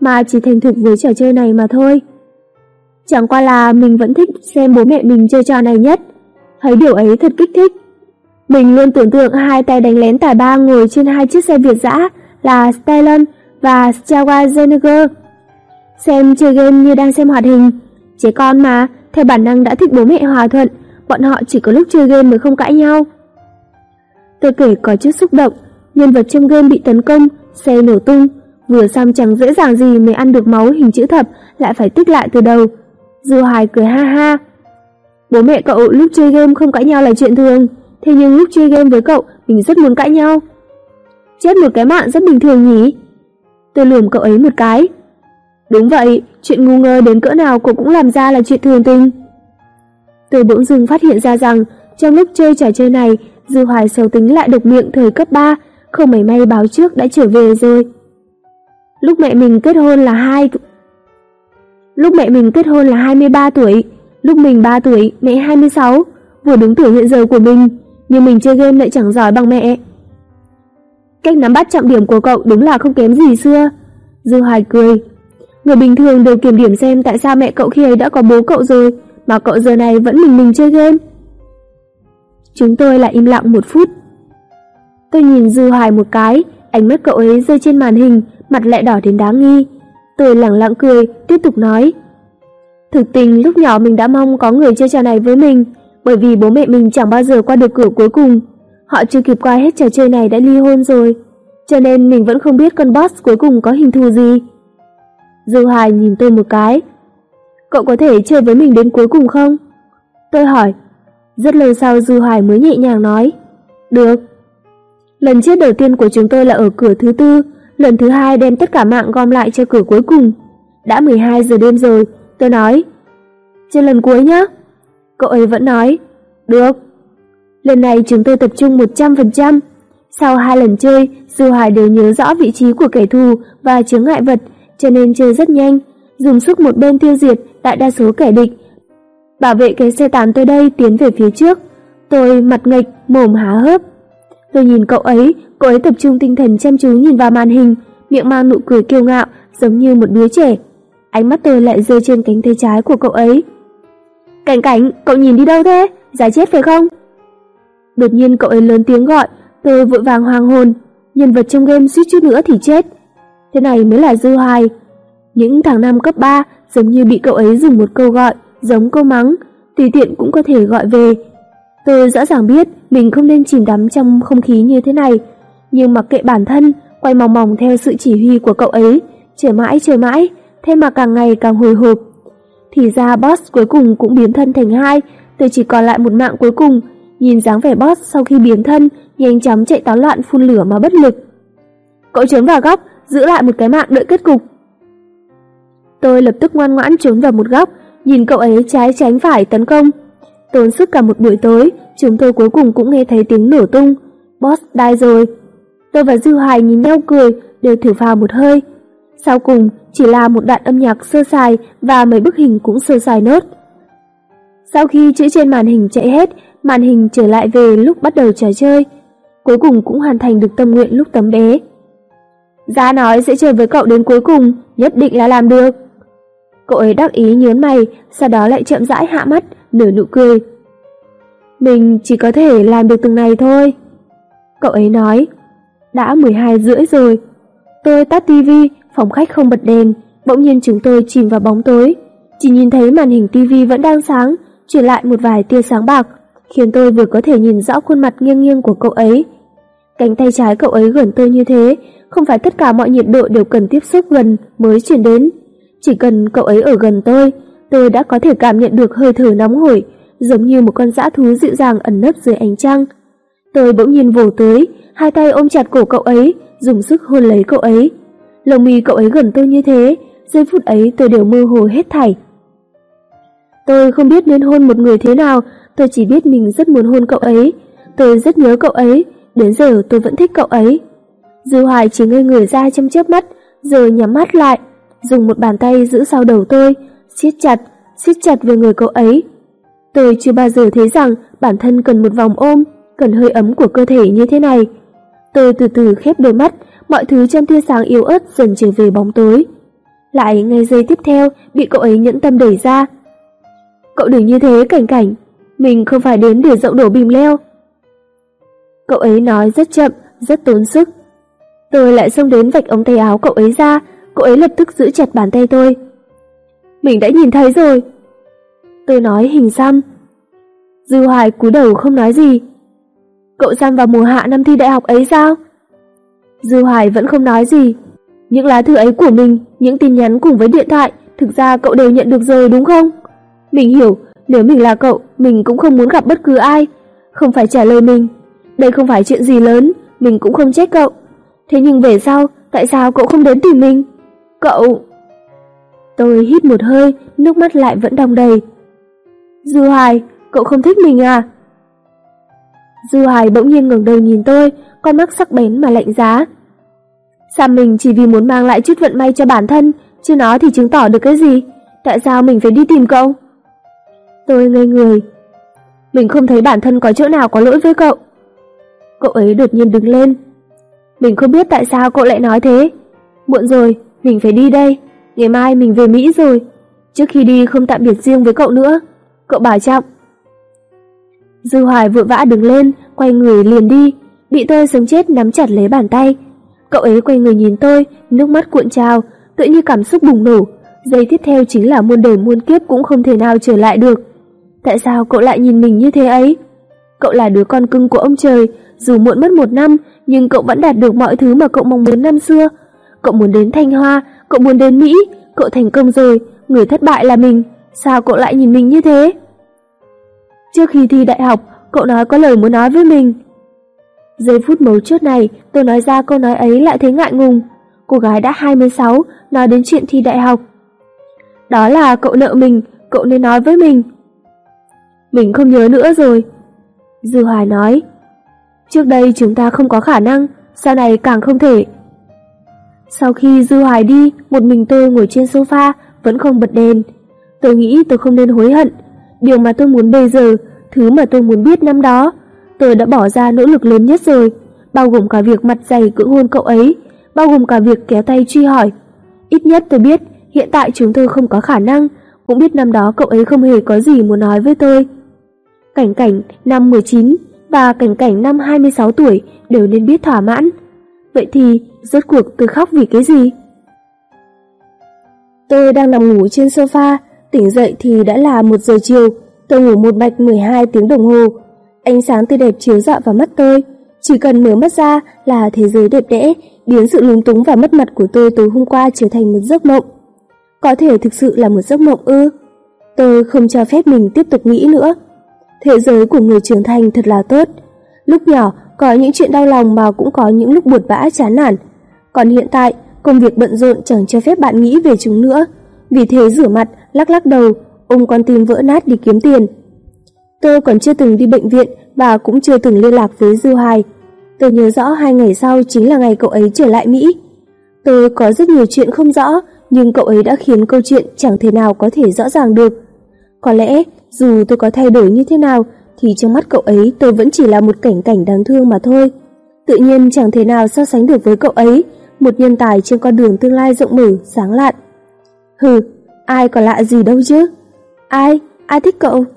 mà chỉ thành thục với trò chơi này mà thôi. Chẳng qua là mình vẫn thích xem bố mẹ mình chơi trò này nhất, thấy điều ấy thật kích thích. Mình luôn tưởng tượng hai tay đánh lén tài ba ngồi trên hai chiếc xe Việt dã là Stallion và Schwarzenegger. Xem chơi game như đang xem hoạt hình. Trẻ con mà, theo bản năng đã thích bố mẹ hòa thuận, bọn họ chỉ có lúc chơi game mới không cãi nhau. Tôi kể có chút xúc động, nhân vật trong game bị tấn công, xe nổ tung, vừa xong chẳng dễ dàng gì mới ăn được máu hình chữ thập, lại phải tích lại từ đầu. Dư Hoài cười ha ha. Bố mẹ cậu lúc chơi game không cãi nhau là chuyện thường, thế nhưng lúc chơi game với cậu, mình rất muốn cãi nhau. Chết một cái mạng rất bình thường nhỉ? Tôi lườm cậu ấy một cái. Đúng vậy, chuyện ngu ngơ đến cỡ nào cậu cũng làm ra là chuyện thường tình. Tôi bỗng dưng phát hiện ra rằng trong lúc chơi trò chơi này, Dư Hoài xấu tính lại độc miệng thời cấp 3, không mảy may báo trước đã trở về rồi. Lúc mẹ mình kết hôn là 23 tuổi, lúc mình 3 tuổi, mẹ 26, vừa đúng tuổi hiện giờ của mình, nhưng mình chơi game lại chẳng giỏi bằng mẹ. Cách nắm bắt trọng điểm của cậu đúng là không kém gì xưa. Dư Hoài cười. Người bình thường đều kiểm điểm xem tại sao mẹ cậu khi ấy đã có bố cậu rồi, mà cậu giờ này vẫn mình chơi game. Chúng tôi lại im lặng 1 phút. Tôi nhìn Dư Hoài một cái, ánh mắt cậu ấy rơi trên màn hình, mặt lại đỏ đến đáng nghi. Tôi lẳng lặng cười, tiếp tục nói. Thực tình lúc nhỏ mình đã mong có người chơi trò này với mình, bởi vì bố mẹ mình chẳng bao giờ qua được cửa cuối cùng. Họ chưa kịp qua hết trò chơi này đã ly hôn rồi, cho nên mình vẫn không biết con boss cuối cùng có hình thù gì. Dư Hoài nhìn tôi một cái. Cậu có thể chơi với mình đến cuối cùng không? Tôi hỏi. Rất lâu sau Dư Hoài mới nhẹ nhàng nói. Được. Lần chết đầu tiên của chúng tôi là ở cửa thứ 4, lần thứ 2 đem tất cả mạng gom lại cho cửa cuối cùng. Đã 12 giờ đêm rồi, tôi nói. Chơi lần cuối nhá. Cậu ấy vẫn nói. Được. Lần này chúng tôi tập trung 100%. Sau 2 lần chơi, Dư Hoài đều nhớ rõ vị trí của kẻ thù và chướng ngại vật, cho nên chơi rất nhanh, dùng sức một bên tiêu diệt đại đa số kẻ địch. Bảo vệ cái xe tán tôi đây tiến về phía trước. Tôi mặt nghệch, mồm há hớp. Tôi nhìn cậu ấy tập trung tinh thần chăm chú nhìn vào màn hình, miệng mang nụ cười kiêu ngạo giống như một đứa trẻ. Ánh mắt tôi lại rơi trên cánh tay trái của cậu ấy. Cảnh Cảnh, cậu nhìn đi đâu thế? Giả chết phải không? Đột nhiên cậu ấy lớn tiếng gọi, tôi vội vàng hoàng hồn. Nhân vật trong game suýt chút nữa thì chết. Thế này mới là Dư Hoài. Những thằng năm cấp 3 giống như bị cậu ấy dùng một câu gọi, giống câu mắng, tùy tiện cũng có thể gọi về. Tôi rõ ràng biết mình không nên chìm đắm trong không khí như thế này, nhưng mặc kệ bản thân, quay mòng mòng theo sự chỉ huy của cậu ấy, chờ mãi, thế mà càng ngày càng hồi hộp. Thì ra boss cuối cùng cũng biến thân thành 2, tôi chỉ còn lại một mạng cuối cùng. Nhìn dáng vẻ boss sau khi biến thân, nhanh chóng chạy tán loạn phun lửa mà bất lực. Cậu trốn vào góc, giữ lại một cái mạng đợi kết cục. Tôi lập tức ngoan ngoãn trốn vào một góc, nhìn cậu ấy trái tránh phải tấn công. Tốn sức cả một buổi tối, chúng tôi cuối cùng cũng nghe thấy tiếng nổ tung. Boss die rồi. Tôi và Dư Hoài nhìn nhau cười, đều thở phào một hơi. Sau cùng chỉ là một đoạn âm nhạc sơ sài và mấy bức hình cũng sơ sài nốt. Sau khi chữ trên màn hình chạy hết, màn hình trở lại về lúc bắt đầu trò chơi. Cuối cùng cũng hoàn thành được tâm nguyện lúc tấm bé. Giá nói sẽ chơi với cậu đến cuối cùng, nhất định là làm được. Cậu ấy đắc ý nhớn mày, sau đó lại chậm rãi hạ mắt, nở nụ cười. Mình chỉ có thể làm được từng này thôi. Cậu ấy nói. Đã 12:30 rồi. Tôi tắt tivi, phòng khách không bật đèn, bỗng nhiên chúng tôi chìm vào bóng tối. Chỉ nhìn thấy màn hình tivi vẫn đang sáng, truyền lại một vài tia sáng bạc, khiến tôi vừa có thể nhìn rõ khuôn mặt nghiêng nghiêng của cậu ấy. Cánh tay trái cậu ấy gần tôi như thế, không phải tất cả mọi nhiệt độ đều cần tiếp xúc gần mới truyền đến. Chỉ cần cậu ấy ở gần tôi đã có thể cảm nhận được hơi thở nóng hổi, giống như một con dã thú dịu dàng ẩn nấp dưới ánh trăng. Tôi bỗng nhiên vồ tới, hai tay ôm chặt cổ cậu ấy, dùng sức hôn lấy cậu ấy. Lồng mi cậu ấy gần tôi như thế, giây phút ấy tôi đều mơ hồ hết thảy. Tôi không biết nên hôn một người thế nào, tôi chỉ biết mình rất muốn hôn cậu ấy. Tôi rất nhớ cậu ấy, đến giờ tôi vẫn thích cậu ấy. Dư Hoài chỉ ngây người ra trong chớp mắt, rồi nhắm mắt lại, dùng một bàn tay giữ sau đầu tôi, siết chặt về người cậu ấy. Tôi chưa bao giờ thấy rằng bản thân cần một vòng ôm, cần hơi ấm của cơ thể như thế này. Tôi từ từ khép đôi mắt, mọi thứ trong tia sáng yếu ớt dần trở về bóng tối. lại ngay giây tiếp theo bị cậu ấy nhẫn tâm đẩy ra. Cậu đừng như thế Cảnh Cảnh, mình không phải đến để dậu đổ bìm leo. Cậu ấy nói rất chậm, rất tốn sức. Tôi lại xông đến vạch ống tay áo cậu ấy ra, cậu ấy lập tức giữ chặt bàn tay tôi. Mình đã nhìn thấy rồi. Tôi nói hình xăm. Dư Hoài cúi đầu không nói gì. Cậu xăm vào mùa hạ năm thi đại học ấy sao? Dư Hoài vẫn không nói gì. Những lá thư ấy của mình, những tin nhắn cùng với điện thoại, thực ra cậu đều nhận được rồi đúng không? Mình hiểu, nếu mình là cậu, mình cũng không muốn gặp bất cứ ai. Không phải trả lời mình. Đây không phải chuyện gì lớn, mình cũng không trách cậu. Thế nhưng về sau, tại sao cậu không đến tìm mình? Cậu... Tôi hít một hơi, nước mắt lại vẫn đong đầy. Dư Hoài, cậu không thích mình à? Dư Hoài bỗng nhiên ngẩng đầu nhìn tôi, con mắt sắc bén mà lạnh giá. Xăm mình chỉ vì muốn mang lại chút vận may cho bản thân, chứ nó thì chứng tỏ được cái gì? Tại sao mình phải đi tìm cậu? Tôi ngây người. Mình không thấy bản thân có chỗ nào có lỗi với cậu. Cậu ấy đột nhiên đứng lên. Mình không biết tại sao cậu lại nói thế. Muộn rồi, mình phải đi đây. Ngày mai mình về Mỹ rồi. Trước khi đi không tạm biệt riêng với cậu nữa. Cậu bảo trọng. Dư Hoài vội vã đứng lên, quay người liền đi, bị tôi sống chết nắm chặt lấy bàn tay. Cậu ấy quay người nhìn tôi, nước mắt cuộn trào, tự như cảm xúc bùng nổ. Giây tiếp theo chính là muôn đời muôn kiếp cũng không thể nào trở lại được. Tại sao cậu lại nhìn mình như thế ấy? Cậu là đứa con cưng của ông trời, dù muộn mất 1 năm, nhưng cậu vẫn đạt được mọi thứ mà cậu mong muốn năm xưa. Cậu muốn đến Thanh Hoa, cậu muốn đến Mỹ, cậu thành công rồi, người thất bại là mình. Sao cậu lại nhìn mình như thế? Trước khi thi đại học, cậu nói có lời muốn nói với mình. Giây phút mấu chốt này, tôi nói ra câu nói ấy lại thấy ngại ngùng. Cô gái đã 26, nói đến chuyện thi đại học. Đó là cậu nợ mình, cậu nên nói với mình. Mình không nhớ nữa rồi. Dư Hoài nói. Trước đây chúng ta không có khả năng, sau này càng không thể. Sau khi Dư Hoài đi, một mình tôi ngồi trên sofa, vẫn không bật đèn. Tôi nghĩ tôi không nên hối hận. Điều mà tôi muốn bây giờ, thứ mà tôi muốn biết năm đó, tôi đã bỏ ra nỗ lực lớn nhất rồi, bao gồm cả việc mặt dày cưỡng hôn cậu ấy, bao gồm cả việc kéo tay truy hỏi. Ít nhất tôi biết, hiện tại chúng tôi không có khả năng, cũng biết năm đó cậu ấy không hề có gì muốn nói với tôi. Cảnh Cảnh năm 19 và Cảnh Cảnh năm 26 tuổi đều nên biết thỏa mãn. Vậy thì, rốt cuộc tôi khóc vì cái gì? Tôi đang nằm ngủ trên sofa, tỉnh dậy thì đã là 1 giờ chiều. Tôi ngủ một mạch 12 tiếng đồng hồ. Ánh sáng tươi đẹp chiếu rọi vào mắt tôi. Chỉ cần mở mắt ra là thế giới đẹp đẽ, biến sự lúng túng và mất mặt của tôi tối hôm qua trở thành một giấc mộng. Có thể thực sự là một giấc mộng ư? Tôi không cho phép mình tiếp tục nghĩ nữa. Thế giới của người trưởng thành thật là tốt. Lúc nhỏ có những chuyện đau lòng mà cũng có những lúc buồn bã chán nản. Còn hiện tại, công việc bận rộn chẳng cho phép bạn nghĩ về chúng nữa. Vì thế rửa mặt, lắc lắc đầu, ôm con tim vỡ nát đi kiếm tiền. Tôi còn chưa từng đi bệnh viện và cũng chưa từng liên lạc với Dư Hoài. Tôi nhớ rõ 2 ngày sau chính là ngày cậu ấy trở lại Mỹ. Tôi có rất nhiều chuyện không rõ, nhưng cậu ấy đã khiến câu chuyện chẳng thể nào có thể rõ ràng được. Có lẽ, dù tôi có thay đổi như thế nào, thì trong mắt cậu ấy tôi vẫn chỉ là một Cảnh Cảnh đáng thương mà thôi. Tự nhiên chẳng thể nào so sánh được với cậu ấy, một nhân tài trên con đường tương lai rộng mở, sáng lạn. Hừ, ai có lạ gì đâu chứ? Ai thích cậu?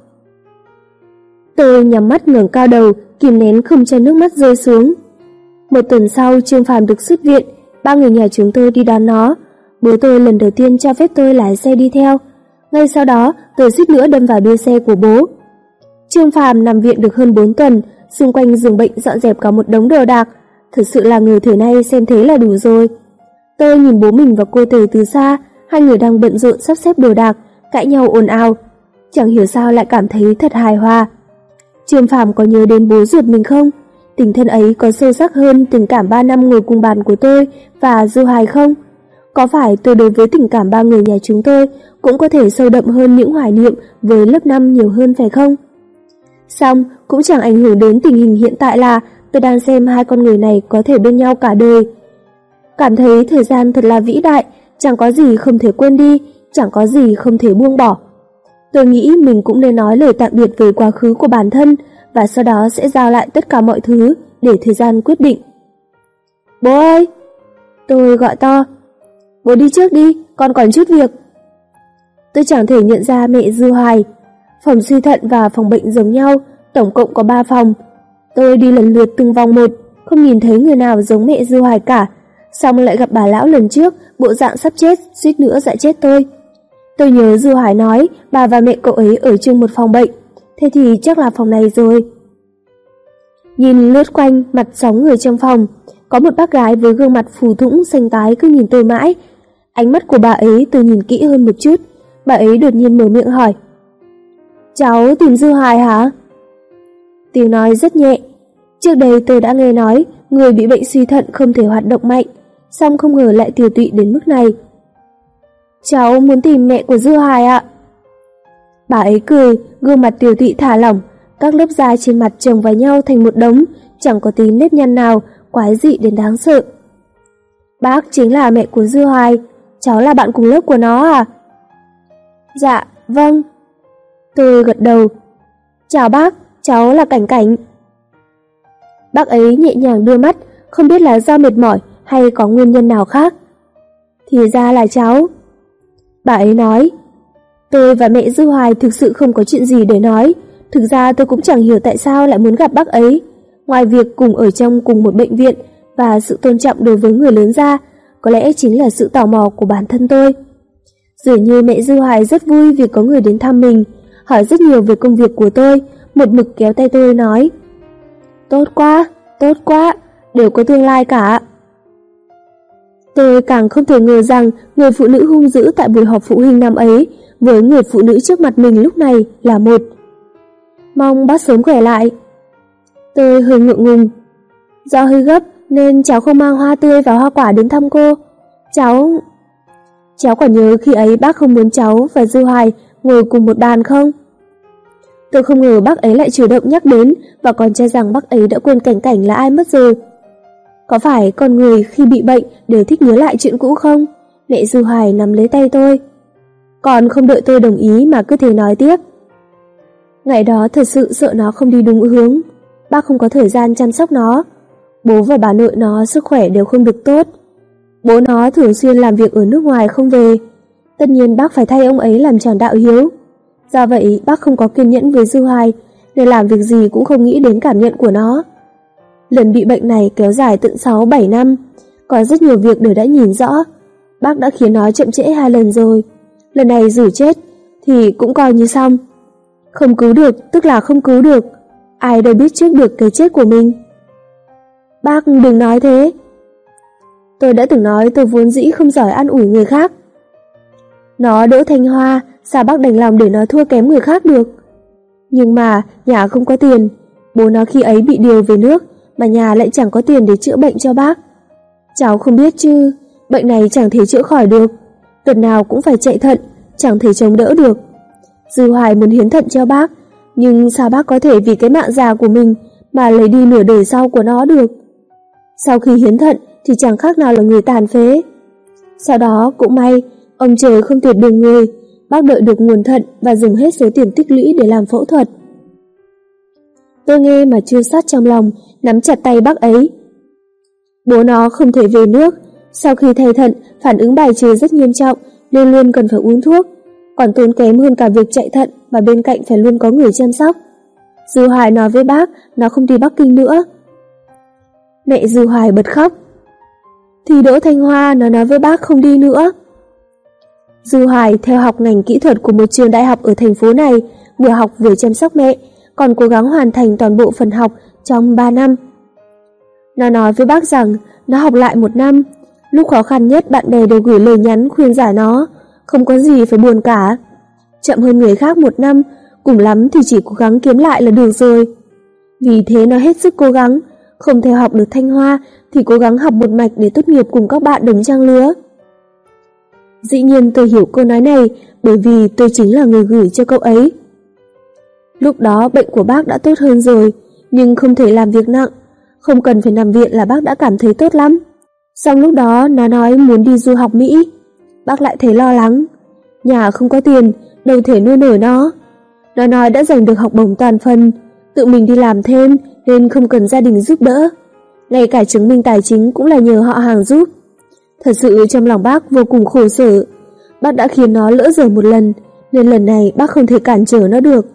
Tôi nhắm mắt ngẩng cao đầu, kìm nén không cho nước mắt rơi xuống. 1 tuần sau, Trương Phàm được xuất viện, 3 người nhà chúng tôi đi đón nó. Bố tôi lần đầu tiên cho phép tôi lái xe đi theo. Ngay sau đó, tôi suýt nữa đâm vào đuôi xe của bố. Trương Phàm nằm viện được hơn 4 tuần, xung quanh giường bệnh dọn dẹp cả một đống đồ đạc. Thật sự là người thời nay xem thế là đủ rồi. Tôi nhìn bố mình và cô Tề từ xa, hai người đang bận rộn sắp xếp đồ đạc, cãi nhau ồn ào. Chẳng hiểu sao lại cảm thấy thật hài hòa. Trương Phàm có nhớ đến bố ruột mình không? Tình thân ấy có sâu sắc hơn tình cảm 3 năm ngồi cùng bàn của tôi và Dư Hoài không? Có phải tôi đối với tình cảm 3 người nhà chúng tôi cũng có thể sâu đậm hơn những hoài niệm với lớp 5 nhiều hơn phải không? Xong, cũng chẳng ảnh hưởng đến tình hình hiện tại là tôi đang xem hai con người này có thể bên nhau cả đời. Cảm thấy thời gian thật là vĩ đại, chẳng có gì không thể quên đi, chẳng có gì không thể buông bỏ. Tôi nghĩ mình cũng nên nói lời tạm biệt với quá khứ của bản thân và sau đó sẽ giao lại tất cả mọi thứ để thời gian quyết định. Bố ơi! Tôi gọi to. Bố đi trước đi, con còn chút việc. Tôi chẳng thể nhận ra mẹ Dư Hoài. Phòng suy thận và phòng bệnh giống nhau, tổng cộng có 3 phòng. Tôi đi lần lượt từng vòng một, không nhìn thấy người nào giống mẹ Dư Hoài cả. Xong lại gặp bà lão lần trước, bộ dạng sắp chết, suýt nữa dại chết tôi. Tôi nhớ Dư Hoài nói bà và mẹ cậu ấy ở chung một phòng bệnh, thế thì chắc là phòng này rồi. Nhìn lướt quanh mặt 6 người trong phòng, có một bác gái với gương mặt phù thủng xanh tái cứ nhìn tôi mãi. Ánh mắt của bà ấy tôi nhìn kỹ hơn một chút, bà ấy đột nhiên mở miệng hỏi: "Cháu tìm Dư Hoài hả?" Tiếng nói rất nhẹ. Trước đây tôi đã nghe nói người bị bệnh suy thận không thể hoạt động mạnh, song không ngờ lại tiều tụy đến mức này. "Cháu muốn tìm mẹ của Dư Hoài ạ." Bà ấy cười, gương mặt tiều tụy thả lỏng, các lớp da trên mặt chồng vào nhau thành một đống, chẳng có tí nếp nhăn nào, quái dị đến đáng sợ. "Bác chính là mẹ của Dư Hoài, cháu là bạn cùng lớp của nó à?" "Dạ, vâng." Tôi gật đầu. "Chào bác, cháu là Cảnh Cảnh." Bác ấy nhẹ nhàng đưa mắt, không biết là do mệt mỏi hay có nguyên nhân nào khác. "Thì ra là cháu." Bà ấy nói. Tôi và mẹ Dư Hoài thực sự không có chuyện gì để nói. Thực ra tôi cũng chẳng hiểu tại sao lại muốn gặp bác ấy. Ngoài việc cùng ở trong cùng một bệnh viện và sự tôn trọng đối với người lớn ra, có lẽ chính là sự tò mò của bản thân tôi. Dường như mẹ Dư Hoài rất vui vì có người đến thăm mình, hỏi rất nhiều về công việc của tôi, một mực kéo tay tôi nói: tốt quá, đều có tương lai cả." Tôi càng không thể ngờ rằng người phụ nữ hung dữ tại buổi họp phụ huynh năm ấy với người phụ nữ trước mặt mình lúc này là một. "Mong bác sớm khỏe lại." Tôi hơi ngượng ngùng. "Do hơi gấp nên cháu không mang hoa tươi và hoa quả đến thăm cô. Cháu còn nhớ khi ấy bác không muốn cháu và Dư Hoài ngồi cùng một bàn không?" Tôi không ngờ bác ấy lại chủ động nhắc đến và còn cho rằng bác ấy đã quên Cảnh Cảnh là ai mất rồi. Có phải con người khi bị bệnh đều thích nhớ lại chuyện cũ không? Mẹ Dư Hoài nắm lấy tay tôi. Còn không đợi tôi đồng ý mà cứ thế nói tiếp. Ngày đó thật sự sợ nó không đi đúng hướng. Bác không có thời gian chăm sóc nó. Bố và bà nội nó sức khỏe đều không được tốt. Bố nó thường xuyên làm việc ở nước ngoài không về. Tất nhiên bác phải thay ông ấy làm tròn đạo hiếu. Do vậy bác không có kiên nhẫn với Dư Hoài, nên làm việc gì cũng không nghĩ đến cảm nhận của nó. Lần bị bệnh này kéo dài tận 6-7 năm, có rất nhiều việc đều đã nhìn rõ. Bác đã khiến nó chậm trễ 2 lần rồi. Lần này dù chết thì cũng coi như xong. Không cứu được tức là không cứu được. Ai đâu biết trước được cái chết của mình. Bác đừng nói thế. Tôi đã từng nói tôi vốn dĩ không giỏi an ủi người khác. Nó đỡ Thanh Hoa, sao bác đành lòng để nó thua kém người khác được? Nhưng mà nhà không có tiền. Bố nó khi ấy bị điều về nước, mà nhà lại chẳng có tiền để chữa bệnh cho bác. Cháu không biết chứ, bệnh này chẳng thể chữa khỏi được. Tuần nào cũng phải chạy thận, chẳng thể chống đỡ được. Dư Hoài muốn hiến thận cho bác, nhưng sao bác có thể vì cái mạng già của mình mà lấy đi nửa đời sau của nó được? Sau khi hiến thận thì chẳng khác nào là người tàn phế. Sau đó cũng may, ông trời không tuyệt đường người, bác đợi được nguồn thận và dùng hết số tiền tích lũy để làm phẫu thuật. Tôi nghe mà chua xót trong lòng, nắm chặt tay bác ấy. Bố nó không thể về nước, sau khi thay thận, phản ứng bài trừ rất nghiêm trọng nên luôn cần phải uống thuốc, còn tốn kém hơn cả việc chạy thận và bên cạnh phải luôn có người chăm sóc. Dư Hoài nói với bác, nó không đi Bắc Kinh nữa. Mẹ Dư Hoài bật khóc. Thì Đỗ Thanh Hoa nó nói với bác không đi nữa. Dư Hoài theo học ngành kỹ thuật của một trường đại học ở thành phố này, vừa học vừa chăm sóc mẹ, còn cố gắng hoàn thành toàn bộ phần học trong 3 năm. Nó nói với bác rằng nó học lại 1 năm, lúc khó khăn nhất bạn bè đều gửi lời nhắn khuyên giải nó, không có gì phải buồn cả. Chậm hơn người khác 1 năm, cùng lắm thì chỉ cố gắng kiếm lại là được rồi. Vì thế nó hết sức cố gắng, không theo học được Thanh Hoa thì cố gắng học một mạch để tốt nghiệp cùng các bạn đồng trang lứa. Dĩ nhiên tôi hiểu câu nói này bởi vì tôi chính là người gửi cho cậu ấy. Lúc đó bệnh của bác đã tốt hơn rồi, nhưng không thể làm việc nặng, không cần phải nằm viện là bác đã cảm thấy tốt lắm. Xong lúc đó nó nói muốn đi du học Mỹ, bác lại thấy lo lắng. Nhà không có tiền, đâu thể nuôi nổi nó. Nó nói đã giành được học bổng toàn phần, tự mình đi làm thêm nên không cần gia đình giúp đỡ. Ngay cả chứng minh tài chính cũng là nhờ họ hàng giúp. Thật sự trong lòng bác vô cùng khổ sở, Bác đã khiến nó lỡ dở một lần, nên lần này bác không thể cản trở nó được.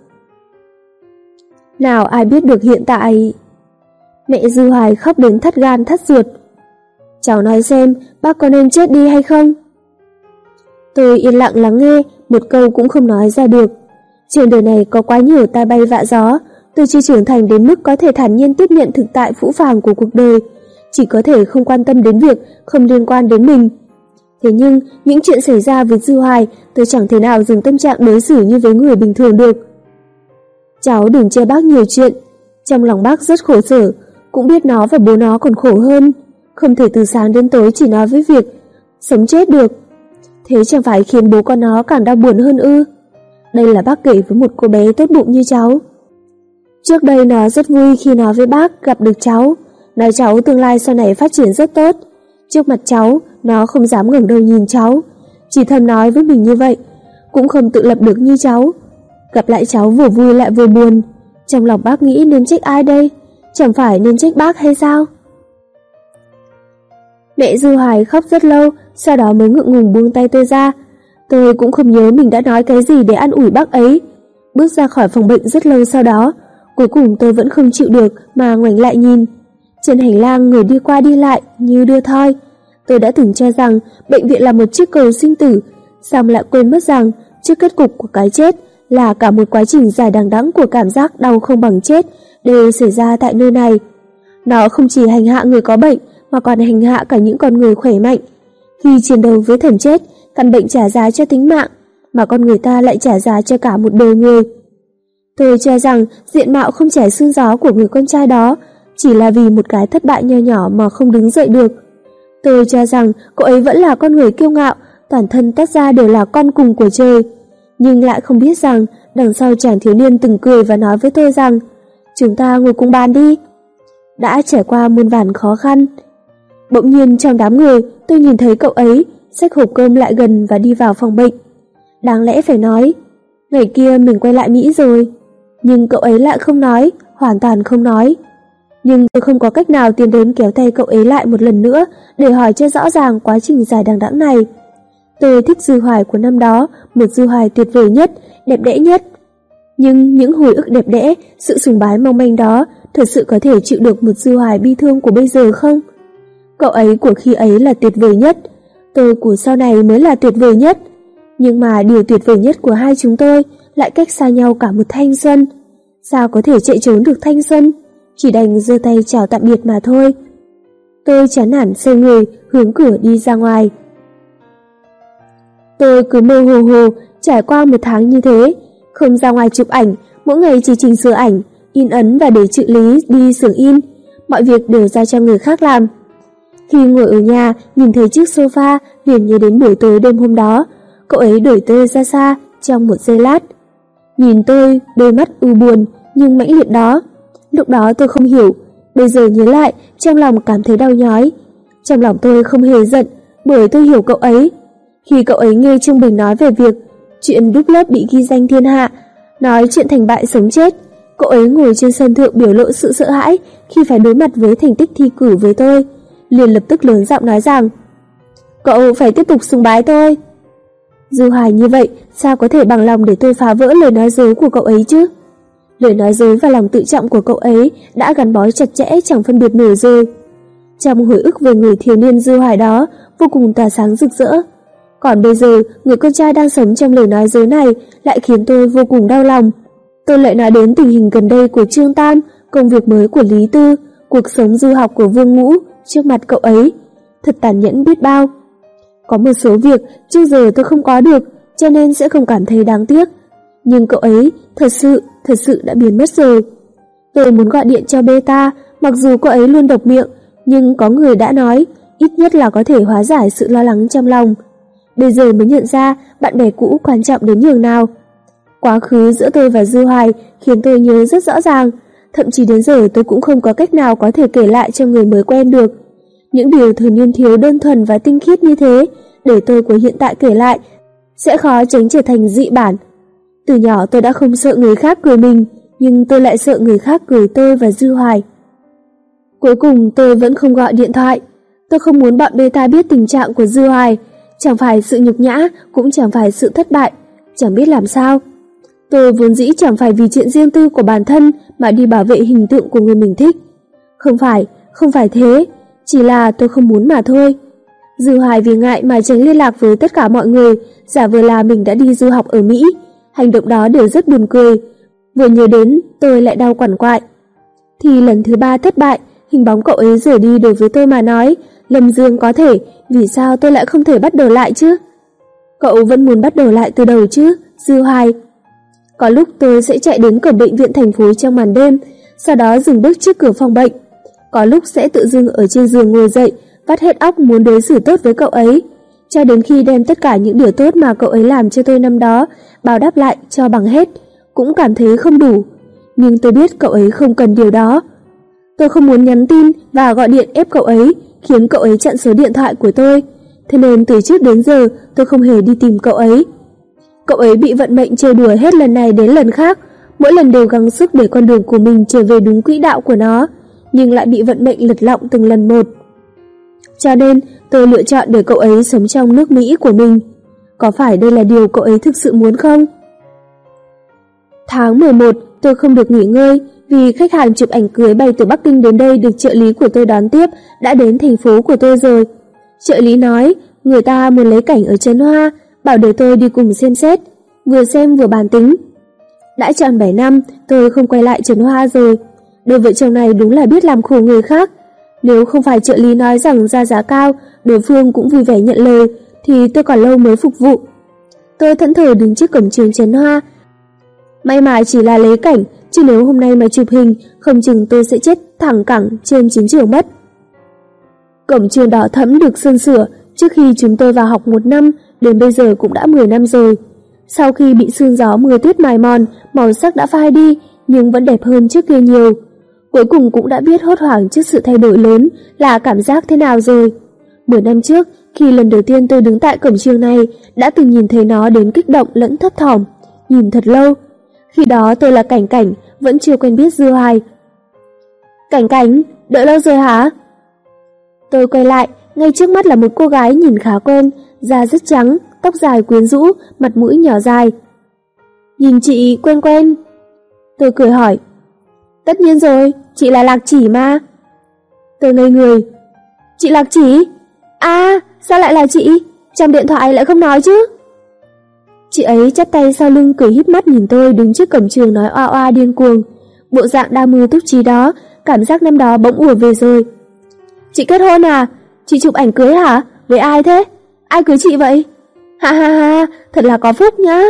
Nào ai biết được hiện tại... Mẹ Dư Hoài khóc đến thắt gan thắt ruột. Cháu nói xem, bác có nên chết đi hay không? Tôi yên lặng lắng nghe, một câu cũng không nói ra được. Trên đời này có quá nhiều tai bay vạ gió, tôi chưa trưởng thành đến mức có thể thản nhiên tiếp nhận thực tại phũ phàng của cuộc đời, chỉ có thể không quan tâm đến việc không liên quan đến mình. Thế nhưng, những chuyện xảy ra với Dư Hoài, tôi chẳng thể nào dùng tâm trạng đối xử như với người bình thường được. Cháu đừng chê bác nhiều chuyện, trong lòng bác rất khổ sở, cũng biết nó và bố nó còn khổ hơn, không thể từ sáng đến tối chỉ nói với việc sống chết được. Thế chẳng phải khiến bố con nó càng đau buồn hơn ư? Đây là bác kể với một cô bé tốt bụng như cháu. Trước đây nó rất vui khi nói với bác gặp được cháu, nói cháu tương lai sau này phát triển rất tốt. Trước mặt cháu, nó không dám ngẩng đầu nhìn cháu, chỉ thầm nói với mình như vậy, cũng không tự lập được như cháu. Gặp lại cháu vừa vui lại vừa buồn, trong lòng bác nghĩ nên trách ai đây? Chẳng phải nên trách bác hay sao? Mẹ Dư Hoài khóc rất lâu, sau đó mới ngượng ngùng buông tay tôi ra. Tôi cũng không nhớ mình đã nói cái gì để an ủi bác ấy. Bước ra khỏi phòng bệnh rất lâu sau đó, cuối cùng tôi vẫn không chịu được mà ngoảnh lại nhìn. Trên hành lang người đi qua đi lại như đưa thoi. Tôi đã từng cho rằng bệnh viện là một chiếc cầu sinh tử, xong lại quên mất rằng trước kết cục của cái chết là cả một quá trình dài đằng đẵng của cảm giác đau không bằng chết đều xảy ra tại nơi này. Nó không chỉ hành hạ người có bệnh mà còn hành hạ cả những con người khỏe mạnh. Khi chiến đấu với thần chết, căn bệnh trả giá cho tính mạng, mà con người ta lại trả giá cho cả một đời người. Tôi cho rằng diện mạo không chảy xương gió của người con trai đó chỉ là vì một cái thất bại nho nhỏ mà không đứng dậy được. Tôi cho rằng cậu ấy vẫn là con người kiêu ngạo, toàn thân toát ra đều là con cùng của trời. Nhưng lại không biết rằng đằng sau chàng thiếu niên từng cười và nói với tôi rằng chúng ta ngồi cùng bàn đi. Đã trải qua muôn vàn khó khăn. Bỗng nhiên trong đám người tôi nhìn thấy cậu ấy xách hộp cơm lại gần và đi vào phòng bệnh. Đáng lẽ phải nói ngày kia mình quay lại Mỹ rồi, nhưng cậu ấy lại không nói, hoàn toàn không nói. Nhưng tôi không có cách nào tiến đến kéo tay cậu ấy lại một lần nữa để hỏi cho rõ ràng quá trình dài đằng đẵng này. Tôi thích Dư Hoài của năm đó, một Dư Hoài tuyệt vời nhất, đẹp đẽ nhất. Nhưng những hồi ức đẹp đẽ, sự sùng bái mong manh đó thật sự có thể chịu được một Dư Hoài bi thương của bây giờ không? Cậu ấy của khi ấy là tuyệt vời nhất, tôi của sau này mới là tuyệt vời nhất. Nhưng mà điều tuyệt vời nhất của hai chúng tôi lại cách xa nhau cả một thanh xuân. Sao có thể chạy trốn được thanh xuân? Chỉ đành giơ tay chào tạm biệt mà thôi. Tôi chán nản xoay người hướng cửa đi ra ngoài. Tôi cứ mơ hồ hồ trải qua một tháng như thế, không ra ngoài chụp ảnh, mỗi ngày chỉ chỉnh sửa ảnh, in ấn và để trợ lý đi xưởng in, mọi việc đều giao cho người khác làm. Khi ngồi ở nhà nhìn thấy chiếc sofa, liền nhớ đến buổi tối đêm hôm đó, cậu ấy đuổi tôi ra xa trong một giây lát. Nhìn tôi, đôi mắt u buồn nhưng mãnh liệt đó. Lúc đó tôi không hiểu, bây giờ nhớ lại, trong lòng cảm thấy đau nhói. Trong lòng tôi không hề giận, bởi tôi hiểu cậu ấy. Khi cậu ấy nghe Trung Bình nói về việc chuyện đúc lớp bị ghi danh thiên hạ, nói chuyện thành bại sống chết, cậu ấy ngồi trên sân thượng biểu lộ sự sợ hãi khi phải đối mặt với thành tích thi cử với tôi, liền lập tức lớn giọng nói rằng cậu phải tiếp tục sùng bái tôi. Dư Hoài như vậy sao có thể bằng lòng để tôi phá vỡ lời nói dối của cậu ấy chứ? Lời nói dối và lòng tự trọng của cậu ấy đã gắn bó chặt chẽ chẳng phân biệt nổi rồi. Trong hồi ức về người thiếu niên Dư Hoài đó vô cùng tỏa sáng rực rỡ. Còn bây giờ, người con trai đang sống trong lời nói dối này lại khiến tôi vô cùng đau lòng. Tôi lại nói đến tình hình gần đây của Trương Tam, công việc mới của Lý Tư, cuộc sống du học của Vương Ngũ trước mặt cậu ấy. Thật tàn nhẫn biết bao. Có một số việc trước giờ tôi không có được, cho nên sẽ không cảm thấy đáng tiếc. Nhưng cậu ấy thật sự đã biến mất rồi. Tôi muốn gọi điện cho Beta, mặc dù cậu ấy luôn độc miệng, nhưng có người đã nói, ít nhất là có thể hóa giải sự lo lắng trong lòng. Bây giờ mới nhận ra bạn bè cũ quan trọng đến nhường nào. Quá khứ giữa tôi và Dư Hoài khiến tôi nhớ rất rõ ràng, thậm chí đến giờ tôi cũng không có cách nào có thể kể lại cho người mới quen được. Những điều thời niên thiếu đơn thuần và tinh khiết như thế, để tôi của hiện tại kể lại, sẽ khó tránh trở thành dị bản. Từ nhỏ tôi đã không sợ người khác cười mình, nhưng tôi lại sợ người khác cười tôi và Dư Hoài. Cuối cùng tôi vẫn không gọi điện thoại. Tôi không muốn bọn Beta biết tình trạng của Dư Hoài. Chẳng phải sự nhục nhã, cũng chẳng phải sự thất bại, chẳng biết làm sao. Tôi vốn dĩ chẳng phải vì chuyện riêng tư của bản thân mà đi bảo vệ hình tượng của người mình thích. Không phải thế, chỉ là tôi không muốn mà thôi. Dư Hoài vì ngại mà tránh liên lạc với tất cả mọi người, giả vờ là mình đã đi du học ở Mỹ. Hành động đó đều rất buồn cười. Vừa nhớ đến, tôi lại đau quằn quại. Thì lần thứ 3 thất bại, hình bóng cậu ấy rời đi đối với tôi mà nói, Lâm Dương có thể, vì sao tôi lại không thể bắt đầu lại chứ? Cậu vẫn muốn bắt đầu lại từ đầu chứ, Dư Hoài. Có lúc tôi sẽ chạy đến cổng bệnh viện thành phố trong màn đêm, sau đó dừng bước trước cửa phòng bệnh. Có lúc sẽ tự dưng ở trên giường ngồi dậy, vắt hết óc muốn đối xử tốt với cậu ấy, cho đến khi đem tất cả những điều tốt mà cậu ấy làm cho tôi năm đó báo đáp lại cho bằng hết, cũng cảm thấy không đủ. Nhưng tôi biết cậu ấy không cần điều đó. Tôi không muốn nhắn tin và gọi điện ép cậu ấy, khiến cậu ấy chặn số điện thoại của tôi. Thế nên từ trước đến giờ tôi không hề đi tìm cậu ấy. Cậu ấy bị vận mệnh chơi đùa hết lần này đến lần khác, mỗi lần đều gắng sức để con đường của mình trở về đúng quỹ đạo của nó, nhưng lại bị vận mệnh lật lọng từng lần một. Cho nên tôi lựa chọn để cậu ấy sống trong nước Mỹ của mình. Có phải đây là điều cậu ấy thực sự muốn không? Tháng 11 tôi không được nghỉ ngơi vì khách hàng chụp ảnh cưới bay từ Bắc Kinh đến đây được trợ lý của tôi đón tiếp đã đến thành phố của tôi rồi. Trợ lý nói người ta muốn lấy cảnh ở Trấn Hoa, bảo để tôi đi cùng xem xét, vừa xem vừa bàn tính. Đã tròn 7 năm tôi không quay lại Trấn Hoa rồi. Đôi vợ chồng này đúng là biết làm khổ người khác. Nếu không phải trợ lý nói rằng ra giá cao, đối phương cũng vui vẻ nhận lời, thì tôi còn lâu mới phục vụ. Tôi thẫn thờ đứng trước cổng trường Trấn Hoa. May mà chỉ là lấy cảnh, chứ nếu hôm nay mà chụp hình, không chừng tôi sẽ chết thẳng cẳng trên chiến trường mất. Cổng trường đỏ thẫm được sơn sửa trước khi chúng tôi vào học 1 năm, đến bây giờ cũng đã 10 năm rồi. Sau khi bị sương gió mưa tuyết mài mòn, màu sắc đã phai đi, nhưng vẫn đẹp hơn trước kia nhiều. Cuối cùng cũng đã biết hốt hoảng trước sự thay đổi lớn là cảm giác thế nào rồi. 10 năm trước, khi lần đầu tiên tôi đứng tại cổng trường này, đã từng nhìn thấy nó đến kích động lẫn thấp thỏm, nhìn thật lâu. Khi đó tôi là Cảnh Cảnh, vẫn chưa quen biết Dư Hoài. Cảnh Cảnh, đợi lâu rồi hả? Tôi quay lại, ngay trước mắt là một cô gái nhìn khá quen, da rất trắng, tóc dài quyến rũ, mặt mũi nhỏ dài. Nhìn chị quen quen. Tôi cười hỏi. Tất nhiên rồi, chị là Lạc Chỉ mà. Tôi ngây người. Chị Lạc Chỉ? À, sao lại là chị? Trong điện thoại lại không nói chứ? Chị ấy chắp tay sau lưng cười híp mắt nhìn tôi đứng trước cổng trường nói oa oa điên cuồng. Bộ dạng đa mưu túc trí đó, cảm giác năm đó bỗng ùa về rồi. Chị kết hôn à? Chị chụp ảnh cưới hả? Với ai thế? Ai cưới chị vậy? Ha ha ha, thật là có phúc nhá.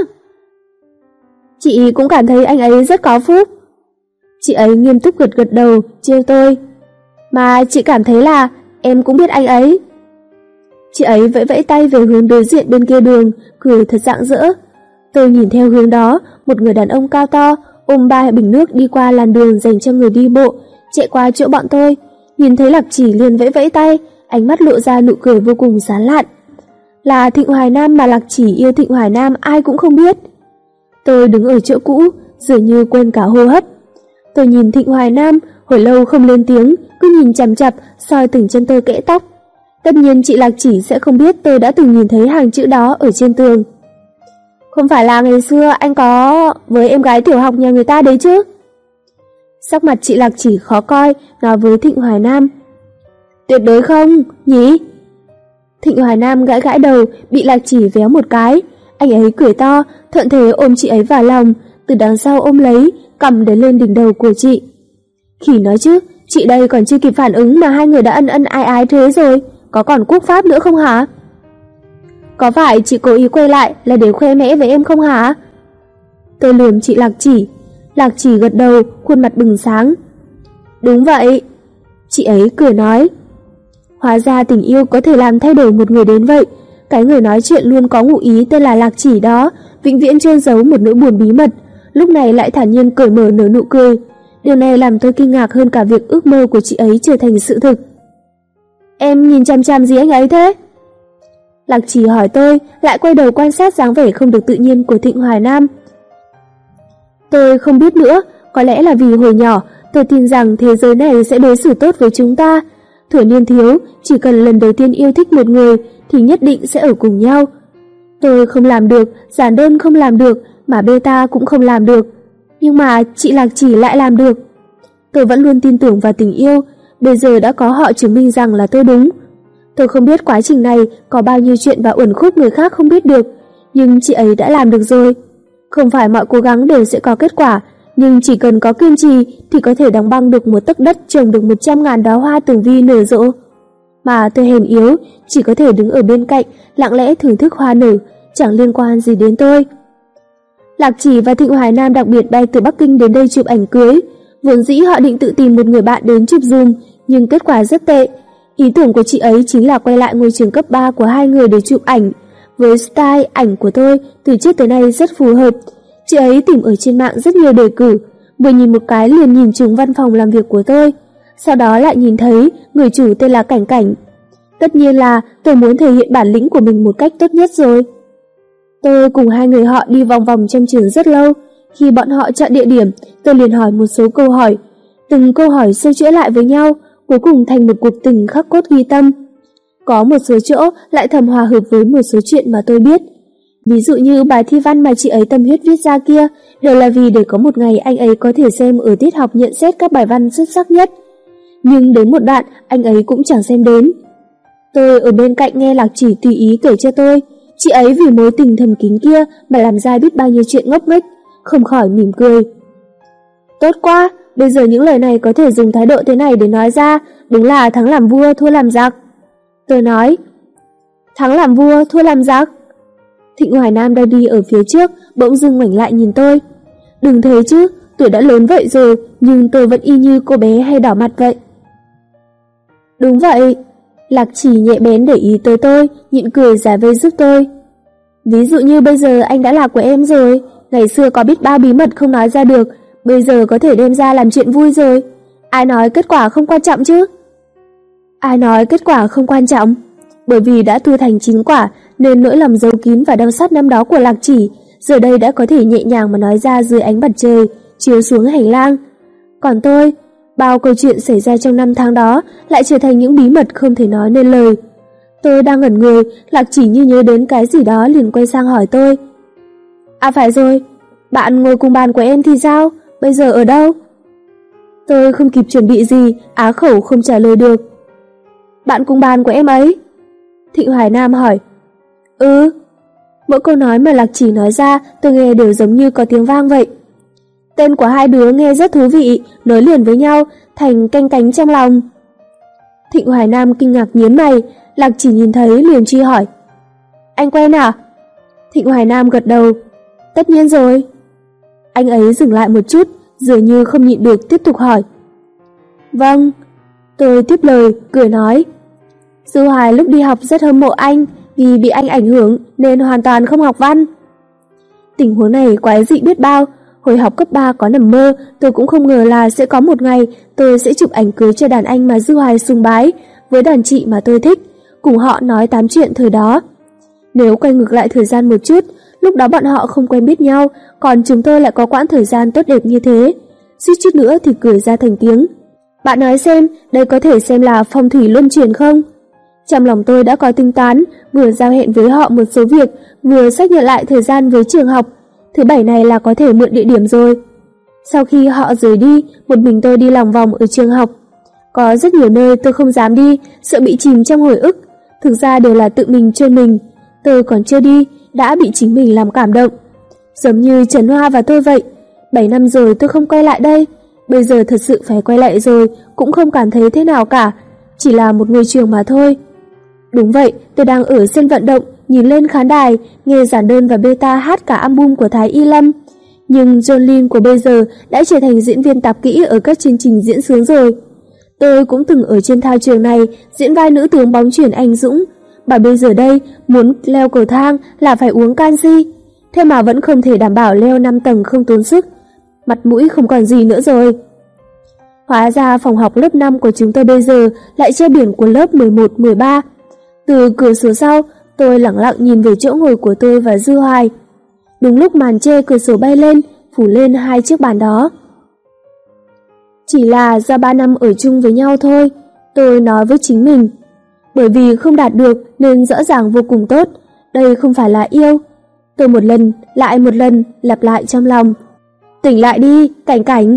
Chị cũng cảm thấy anh ấy rất có phúc. Chị ấy nghiêm túc gật gật đầu, trêu tôi. Mà chị cảm thấy là em cũng biết anh ấy. Chị ấy vẫy vẫy tay về hướng đối diện bên kia đường, cười thật rạng rỡ. Tôi nhìn theo hướng đó, một người đàn ông cao to, ôm 3 bình nước đi qua làn đường dành cho người đi bộ, chạy qua chỗ bọn tôi. Nhìn thấy Lạc Chỉ liền vẫy vẫy tay, ánh mắt lộ ra nụ cười vô cùng sán lạn. Là Thịnh Hoài Nam mà Lạc Chỉ yêu Thịnh Hoài Nam ai cũng không biết. Tôi đứng ở chỗ cũ, dường như quên cả hô hấp. Tôi nhìn Thịnh Hoài Nam, hồi lâu không lên tiếng, cứ nhìn chằm chằm, soi từng chân tôi kẽ tóc. Tất nhiên chị Lạc Chỉ sẽ không biết tôi đã từng nhìn thấy hàng chữ đó ở trên tường. Không phải là ngày xưa anh có với em gái tiểu học nhà người ta đấy chứ? Sắc mặt chị Lạc Chỉ khó coi, nói với Thịnh Hoài Nam. Tuyệt đối không, nhỉ? Thịnh Hoài Nam gãi gãi đầu, bị Lạc Chỉ véo một cái. Anh ấy cười to, thuận thế ôm chị ấy vào lòng, từ đằng sau ôm lấy, cầm đến lên đỉnh đầu của chị. Khỉ nói chứ, chị đây còn chưa kịp phản ứng mà hai người đã ân ân ái ái thế rồi, có còn quốc pháp nữa không hả? Có phải chị cố ý quay lại là để khoe mẽ với em không hả? Tôi lườm chị Lạc Chỉ. Lạc Chỉ gật đầu, khuôn mặt bừng sáng. Đúng vậy. Chị ấy cười nói. Hóa ra tình yêu có thể làm thay đổi một người đến vậy. Cái người nói chuyện luôn có ngụ ý tên là Lạc Chỉ đó, vĩnh viễn chôn giấu một nỗi buồn bí mật, lúc này lại thản nhiên cởi mở nở nụ cười. Điều này làm tôi kinh ngạc hơn cả việc ước mơ của chị ấy trở thành sự thực. Em nhìn chằm chằm gì anh ấy thế? Lạc Chỉ hỏi tôi, lại quay đầu quan sát dáng vẻ không được tự nhiên của Thịnh Hoài Nam. Tôi không biết nữa, có lẽ là vì hồi nhỏ tôi tin rằng thế giới này sẽ đối xử tốt với chúng ta. Thuở niên thiếu, chỉ cần lần đầu tiên yêu thích một người thì nhất định sẽ ở cùng nhau. Tôi không làm được, giản đơn không làm được, mà beta cũng không làm được. Nhưng mà chị Lạc Chỉ lại làm được. Tôi vẫn luôn tin tưởng vào tình yêu, bây giờ đã có họ chứng minh rằng là tôi đúng. Tôi không biết quá trình này có bao nhiêu chuyện và uẩn khúc người khác không biết được, nhưng chị ấy đã làm được rồi. Không phải mọi cố gắng đều sẽ có kết quả, nhưng chỉ cần có kiên trì thì có thể đóng băng được một tấc đất trồng được 100.000 đóa hoa tường vi nở rộ. Mà tôi hèn yếu, chỉ có thể đứng ở bên cạnh, lặng lẽ thưởng thức hoa nở, chẳng liên quan gì đến tôi. Lạc Chỉ và Thịnh Hoài Nam đặc biệt bay từ Bắc Kinh đến đây chụp ảnh cưới. Vốn dĩ họ định tự tìm một người bạn đến chụp giùm, nhưng kết quả rất tệ. Ý tưởng của chị ấy chính là quay lại ngôi trường cấp 3 của hai người để chụp ảnh. Với style ảnh của tôi, từ trước tới nay rất phù hợp. Chị ấy tìm ở trên mạng rất nhiều đề cử, vừa nhìn một cái liền nhìn trúng văn phòng làm việc của tôi. Sau đó lại nhìn thấy người chủ tên là Cảnh Cảnh. Tất nhiên là tôi muốn thể hiện bản lĩnh của mình một cách tốt nhất rồi. Tôi cùng hai người họ đi vòng vòng trong trường rất lâu. Khi bọn họ chọn địa điểm, tôi liền hỏi một số câu hỏi. Từng câu hỏi sâu chuỗi lại với nhau, cuối cùng thành một cuộc tình khắc cốt ghi tâm. Có một số chỗ lại thầm hòa hợp với một số chuyện mà tôi biết. Ví dụ như bài thi văn mà chị ấy tâm huyết viết ra kia, đều là vì để có một ngày anh ấy có thể xem ở tiết học nhận xét các bài văn xuất sắc nhất. Nhưng đến một đoạn, anh ấy cũng chẳng xem đến. Tôi ở bên cạnh nghe Lạc Chỉ tùy ý kể cho tôi, chị ấy vì mối tình thầm kín kia mà làm ra biết bao nhiêu chuyện ngốc nghếch, không khỏi mỉm cười. Tốt quá, bây giờ những lời này có thể dùng thái độ thế này để nói ra, đúng là thắng làm vua thua làm giặc. Tôi nói, thắng làm vua thua làm giặc. Thịnh Hoài Nam đang đi ở phía trước, bỗng dưng ngoảnh lại nhìn tôi. Đừng thế chứ, tuổi đã lớn vậy rồi, nhưng tôi vẫn y như cô bé hay đỏ mặt vậy. Đúng vậy. Lạc Chỉ nhẹ bén để ý tới tôi, nhịn cười giải vây giúp tôi. Ví dụ như bây giờ anh đã là của em rồi, ngày xưa có biết bao bí mật không nói ra được, bây giờ có thể đem ra làm chuyện vui rồi. Ai nói kết quả không quan trọng chứ? Ai nói kết quả không quan trọng? Bởi vì đã thu thành chính quả nên nỗi lòng giấu kín và đau xót năm đó của Lạc Chỉ giờ đây đã có thể nhẹ nhàng mà nói ra dưới ánh mặt trời chiếu xuống hành lang. Còn tôi, bao câu chuyện xảy ra trong 5 tháng đó lại trở thành những bí mật không thể nói nên lời. Tôi đang ngẩn người, Lạc Chỉ như nhớ đến cái gì đó liền quay sang hỏi tôi. À phải rồi, bạn ngồi cùng bàn của em thì sao? Bây giờ ở đâu? Tôi không kịp chuẩn bị gì, á khẩu không trả lời được. Bạn cùng bàn của em ấy? Thịnh Hoài Nam hỏi. Ừ. Mỗi câu nói mà Lạc Chỉ nói ra tôi nghe đều giống như có tiếng vang vậy. Tên của hai đứa nghe rất thú vị, nối liền với nhau, thành canh cánh trong lòng. Thịnh Hoài Nam kinh ngạc nhướng mày, Lạc Chỉ nhìn thấy liền truy hỏi. Anh quen à? Thịnh Hoài Nam gật đầu. Tất nhiên rồi. Anh ấy dừng lại một chút, dường như không nhịn được tiếp tục hỏi. Vâng. Tôi tiếp lời, cười nói. Dư Hoài lúc đi học rất hâm mộ anh, vì bị anh ảnh hưởng nên hoàn toàn không học văn. Tình huống này quái dị biết bao. Hồi học cấp 3 có nằm mơ, tôi cũng không ngờ là sẽ có một ngày tôi sẽ chụp ảnh cưới cho đàn anh mà Dư Hoài sùng bái, với đàn chị mà tôi thích, cùng họ nói tám chuyện thời đó. Nếu quay ngược lại thời gian một chút, lúc đó bọn họ không quen biết nhau, còn chúng tôi lại có quãng thời gian tốt đẹp như thế. Suýt chút nữa thì cười ra thành tiếng. Bạn nói xem, đây có thể xem là phong thủy luân chuyển không? Trong lòng tôi đã có tính toán, vừa giao hẹn với họ một số việc, vừa xác nhận lại thời gian với trường học. Thứ bảy này là có thể mượn địa điểm rồi. Sau khi họ rời đi, một mình tôi đi lòng vòng ở trường học. Có rất nhiều nơi tôi không dám đi, sợ bị chìm trong hồi ức. Thực ra đều là tự mình trôi mình. Tôi còn chưa đi, đã bị chính mình làm cảm động. Giống như Trần Hoa và tôi vậy. 7 năm rồi tôi không quay lại đây. Bây giờ thật sự phải quay lại rồi, cũng không cảm thấy thế nào cả. Chỉ là một ngôi trường mà thôi. Đúng vậy, tôi đang ở sân vận động, nhìn lên khán đài, nghe Giản Đơn và Beta hát cả album của Thái Y Lâm. Nhưng John Lin của bây giờ đã trở thành diễn viên tạp kỹ ở các chương trình diễn sướng rồi. Tôi cũng từng ở trên thao trường này diễn vai nữ tướng bóng chuyền anh dũng. Bảo bây giờ đây, muốn leo cầu thang là phải uống canxi. Thế mà vẫn không thể đảm bảo leo 5 tầng không tốn sức. Mặt mũi không còn gì nữa rồi. Hóa ra phòng học lớp 5 của chúng tôi bây giờ lại treo biển của lớp 11, 13. Từ cửa sổ sau, tôi lẳng lặng nhìn về chỗ ngồi của tôi và Dư Hoài. Đúng lúc màn che cửa sổ bay lên, phủ lên hai chiếc bàn đó. Chỉ là do 3 năm ở chung với nhau thôi. Tôi nói với chính mình, bởi vì không đạt được nên rõ ràng vô cùng tốt, đây không phải là yêu. Tôi một lần lặp lại trong lòng, tỉnh lại đi, Cảnh Cảnh.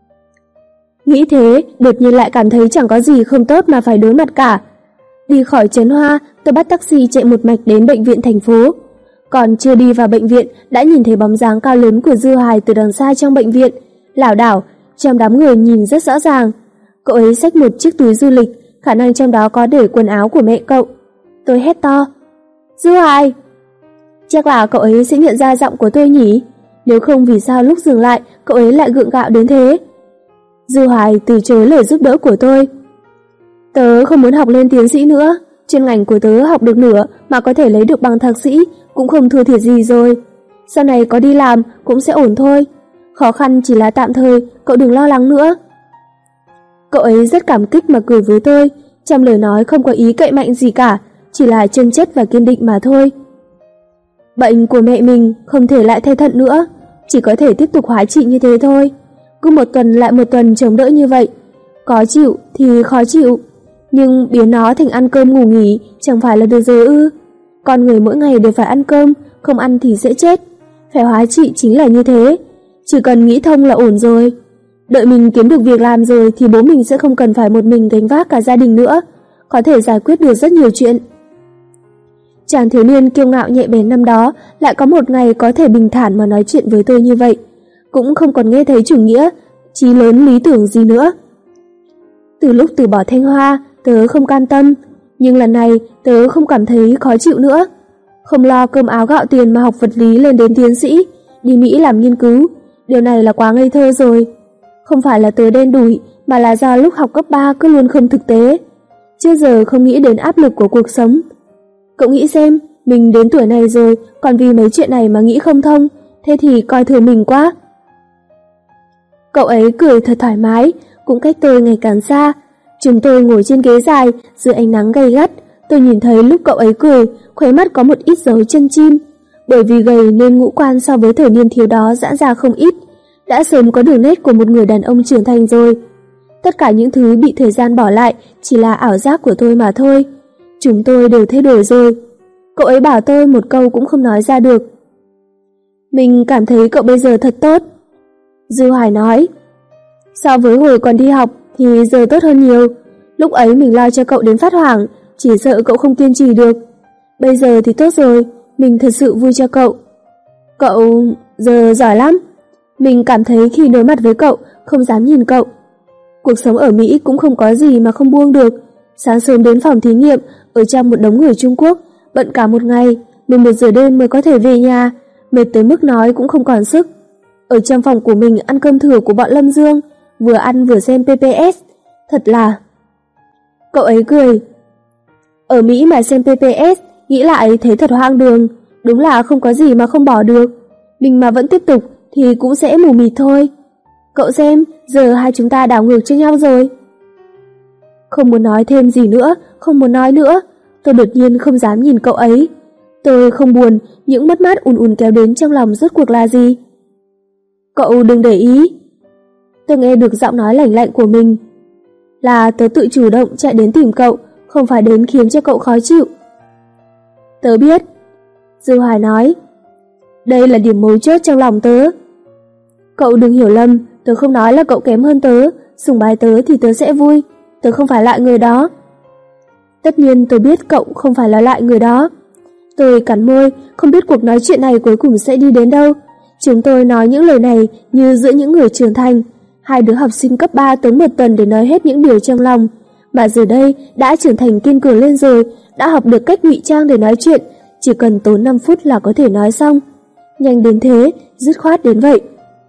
Nghĩ thế, đột nhiên lại cảm thấy chẳng có gì không tốt mà phải đối mặt cả. Đi khỏi Trấn Hoa, tôi bắt taxi chạy một mạch đến bệnh viện thành phố. Còn chưa đi vào bệnh viện đã nhìn thấy bóng dáng cao lớn của Dư Hoài từ đằng xa trong bệnh viện, lảo đảo, trong đám người nhìn rất rõ ràng. Cậu ấy xách một chiếc túi du lịch, khả năng trong đó có để quần áo của mẹ cậu. Tôi hét to, Dư Hoài! Chắc là cậu ấy sẽ nhận ra giọng của tôi nhỉ? Nếu không vì sao lúc dừng lại cậu ấy lại gượng gạo đến thế? Dư Hoài từ chối lời giúp đỡ của tôi. Tớ không muốn học lên tiến sĩ nữa, chuyên ngành của tớ học được nửa mà có thể lấy được bằng thạc sĩ cũng không thua thiệt gì rồi. Sau này có đi làm cũng sẽ ổn thôi. Khó khăn chỉ là tạm thời, cậu đừng lo lắng nữa. Cậu ấy rất cảm kích mà cười với tôi, trong lời nói không có ý cậy mạnh gì cả, chỉ là chân chất và kiên định mà thôi. Bệnh của mẹ mình không thể lại thay thận nữa, chỉ có thể tiếp tục hóa trị như thế thôi. Cứ một tuần lại một tuần chống đỡ như vậy, có chịu thì khó chịu, nhưng biến nó thành ăn cơm ngủ nghỉ chẳng phải là được rồi ư? Con người mỗi ngày đều phải ăn cơm, không ăn thì sẽ chết. Phải hóa trị chính là như thế, chỉ cần nghĩ thông là ổn rồi. Đợi mình kiếm được việc làm rồi thì bố mình sẽ không cần phải một mình gánh vác cả gia đình nữa, có thể giải quyết được rất nhiều chuyện. Chàng thiếu niên kiêu ngạo nhạy bén năm đó lại có một ngày có thể bình thản mà nói chuyện với tôi như vậy, cũng không còn nghe thấy chủ nghĩa, chí lớn lý tưởng gì nữa. Từ lúc từ bỏ Thanh Hoa, tớ không cam tâm, nhưng lần này tớ không cảm thấy khó chịu nữa. Không lo cơm áo gạo tiền mà học vật lý lên đến tiến sĩ, đi Mỹ làm nghiên cứu, điều này là quá ngây thơ rồi. Không phải là tớ đen đủi, mà là do lúc học cấp 3 cứ luôn không thực tế. Trước giờ không nghĩ đến áp lực của cuộc sống. Cậu nghĩ xem, mình đến tuổi này rồi, còn vì mấy chuyện này mà nghĩ không thông, thế thì coi thường mình quá. Cậu ấy cười thật thoải mái, cũng cách tôi ngày càng xa. Chúng tôi ngồi trên ghế dài, dưới ánh nắng gay gắt, tôi nhìn thấy lúc cậu ấy cười, khóe mắt có một ít dấu chân chim. Bởi vì gầy nên ngũ quan so với thời niên thiếu đó giãn ra không ít, đã sớm có đường nét của một người đàn ông trưởng thành rồi. Tất cả những thứ bị thời gian bỏ lại chỉ là ảo giác của tôi mà thôi. Chúng tôi đều thay đổi rồi. Cậu ấy bảo tôi một câu cũng không nói ra được. Mình cảm thấy cậu bây giờ thật tốt. Dư Hoài nói, so với hồi còn đi học thì giờ tốt hơn nhiều. Lúc ấy mình lo cho cậu đến phát hoảng, chỉ sợ cậu không kiên trì được. Bây giờ thì tốt rồi, mình thật sự vui cho cậu. Cậu giờ giỏi lắm. Mình cảm thấy khi đối mặt với cậu, không dám nhìn cậu. Cuộc sống ở Mỹ cũng không có gì mà không buông được. Sáng sớm đến phòng thí nghiệm, ở trong một đống người Trung Quốc, bận cả một ngày, 11 giờ đêm mới có thể về nhà, mệt tới mức nói cũng không còn sức. Ở trong phòng của mình ăn cơm thừa của bọn Lâm Dương, vừa ăn vừa xem PPS, thật là... Cậu ấy cười. Ở Mỹ mà xem PPS, nghĩ lại thấy thật hoang đường, đúng là không có gì mà không bỏ được. Mình mà vẫn tiếp tục thì cũng sẽ mù mịt thôi. Cậu xem, giờ hai chúng ta đảo ngược cho nhau rồi. Không muốn nói thêm gì nữa, không muốn nói nữa. Tôi đột nhiên không dám nhìn cậu ấy. Tôi không buồn, những mất mát ùn ùn kéo đến trong lòng rốt cuộc là gì. Cậu đừng để ý. Tôi nghe được giọng nói lạnh lạnh của mình. Là tớ tự chủ động chạy đến tìm cậu, không phải đến khiến cho cậu khó chịu. Tớ biết. Dư Hoài nói. Đây là điểm mấu chốt trong lòng tớ. Cậu đừng hiểu lầm, tớ không nói là cậu kém hơn tớ, sùng bái tớ thì tớ sẽ vui. Tớ không phải loại người đó. Tất nhiên tôi biết cậu không phải là loại người đó. Tôi cắn môi, không biết cuộc nói chuyện này cuối cùng sẽ đi đến đâu. Chúng tôi nói những lời này như giữa những người trưởng thành. Hai đứa học sinh cấp 3 tốn một tuần để nói hết những điều trong lòng. Mà giờ đây đã trưởng thành kiên cường lên rồi, đã học được cách ngụy trang để nói chuyện, chỉ cần tốn 5 phút là có thể nói xong. Nhanh đến thế, dứt khoát đến vậy.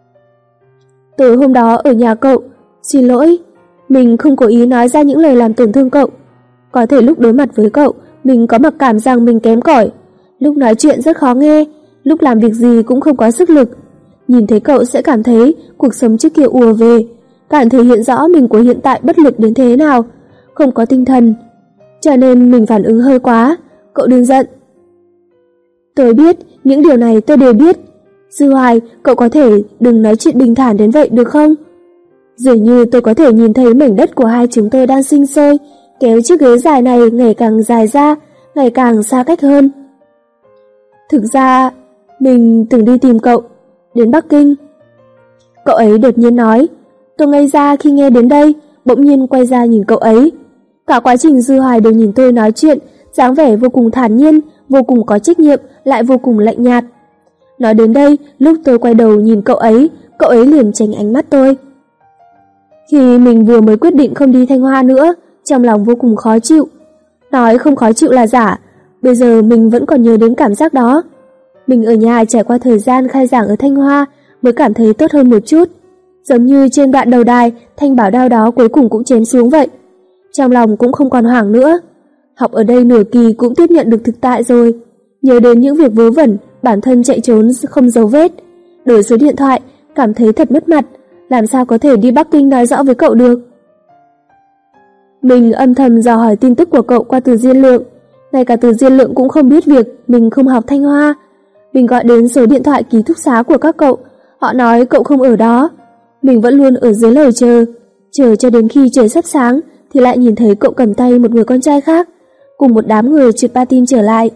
Tối hôm đó ở nhà cậu, xin lỗi, mình không cố ý nói ra những lời làm tổn thương cậu. Có thể lúc đối mặt với cậu, mình có mặc cảm rằng mình kém cỏi. Lúc nói chuyện rất khó nghe, lúc làm việc gì cũng không có sức lực. Nhìn thấy cậu sẽ cảm thấy cuộc sống trước kia ùa về, càng thể hiện rõ mình của hiện tại bất lực đến thế nào, không có tinh thần. Cho nên mình phản ứng hơi quá, cậu đừng giận. Tôi biết, những điều này tôi đều biết. Dư Hoài, cậu có thể đừng nói chuyện bình thản đến vậy được không? Dường như tôi có thể nhìn thấy mảnh đất của hai chúng tôi đang sinh sôi, kéo chiếc ghế dài này ngày càng dài ra, ngày càng xa cách hơn. Thực ra, mình từng đi tìm cậu, đến Bắc Kinh. Cậu ấy đột nhiên nói. Tôi ngây ra khi nghe đến đây, bỗng nhiên quay ra nhìn cậu ấy. Cả quá trình Dư Hoài đều nhìn tôi nói chuyện, dáng vẻ vô cùng thản nhiên, vô cùng có trách nhiệm, lại vô cùng lạnh nhạt. Nói đến đây, lúc tôi quay đầu nhìn cậu ấy liền tránh ánh mắt tôi. Khi mình vừa mới quyết định không đi Thanh Hoa nữa, trong lòng vô cùng khó chịu. Nói không khó chịu là giả, bây giờ mình vẫn còn nhớ đến cảm giác đó. Mình ở nhà trải qua thời gian khai giảng ở Thanh Hoa mới cảm thấy tốt hơn một chút. Giống như trên đoạn đầu đài, thanh bảo đao đó cuối cùng cũng chém xuống vậy. Trong lòng cũng không còn hoảng nữa. Học ở đây nửa kỳ cũng tiếp nhận được thực tại rồi. Nhớ đến những việc vớ vẩn, bản thân chạy trốn không dấu vết. Đổi số điện thoại, cảm thấy thật mất mặt. Làm sao có thể đi Bắc Kinh nói rõ với cậu được? Mình âm thầm dò hỏi tin tức của cậu qua Từ Diên Lượng. Ngay cả Từ Diên Lượng cũng không biết việc mình không học Thanh Hoa. Mình gọi đến số điện thoại ký túc xá của các cậu. Họ nói cậu không ở đó. Mình vẫn luôn ở dưới lầu chờ cho đến khi trời sắp sáng thì lại nhìn thấy cậu cầm tay một người con trai khác, cùng một đám người trượt patin trở lại.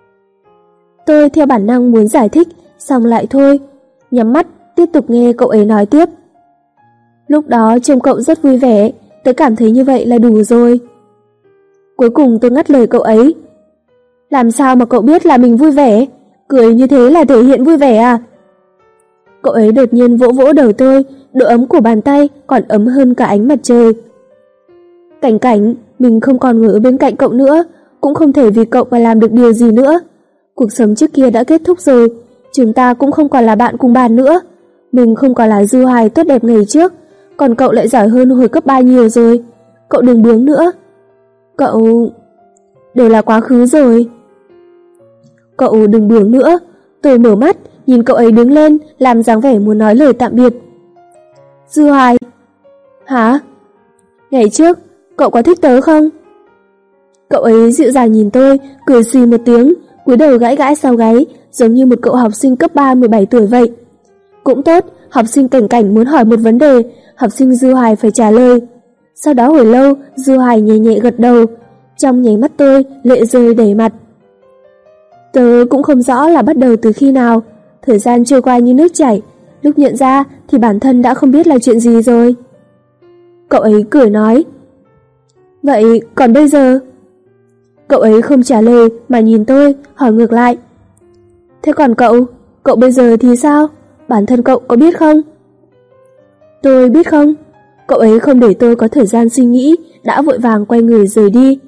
Tôi theo bản năng muốn giải thích, xong lại thôi, nhắm mắt tiếp tục nghe cậu ấy nói tiếp. Lúc đó trông cậu rất vui vẻ, tớ cảm thấy như vậy là đủ rồi. Cuối cùng tôi ngắt lời cậu ấy. Làm sao mà cậu biết là mình vui vẻ? Cười như thế là thể hiện vui vẻ à? Cậu ấy đột nhiên vỗ vỗ đầu tôi, độ ấm của bàn tay còn ấm hơn cả ánh mặt trời. Cảnh Cảnh, mình không còn ngồi ở bên cạnh cậu nữa, cũng không thể vì cậu mà làm được điều gì nữa. Cuộc sống trước kia đã kết thúc rồi, chúng ta cũng không còn là bạn cùng bàn nữa. Mình không còn là Dư Hoài tốt đẹp ngày trước, còn cậu lại giỏi hơn hồi cấp 3 nhiều rồi. Cậu đừng bướng nữa. Cậu... đều là quá khứ rồi. Cậu đừng bướng nữa. Tôi mở mắt, nhìn cậu ấy đứng lên, làm dáng vẻ muốn nói lời tạm biệt. Dư Hoài. Hả? Ngày trước, cậu có thích tớ không? Cậu ấy dịu dàng nhìn tôi, cười xì một tiếng, cúi đầu gãi gãi sau gáy, giống như một cậu học sinh cấp 3 17 tuổi vậy. Cũng tốt, học sinh Cảnh Cảnh muốn hỏi một vấn đề, học sinh Dư Hoài phải trả lời. Sau đó hồi lâu, Dư Hoài nhẹ nhẹ gật đầu, trong nháy mắt tôi lệ rơi đầy mặt. Tớ cũng không rõ là bắt đầu từ khi nào, thời gian trôi qua như nước chảy, lúc nhận ra thì bản thân đã không biết là chuyện gì rồi. Cậu ấy cười nói. Vậy còn bây giờ? Cậu ấy không trả lời mà nhìn tôi, hỏi ngược lại. Thế còn cậu bây giờ thì sao? Bản thân cậu có biết không? Tôi biết không? Cậu ấy không để tôi có thời gian suy nghĩ, đã vội vàng quay người rời đi.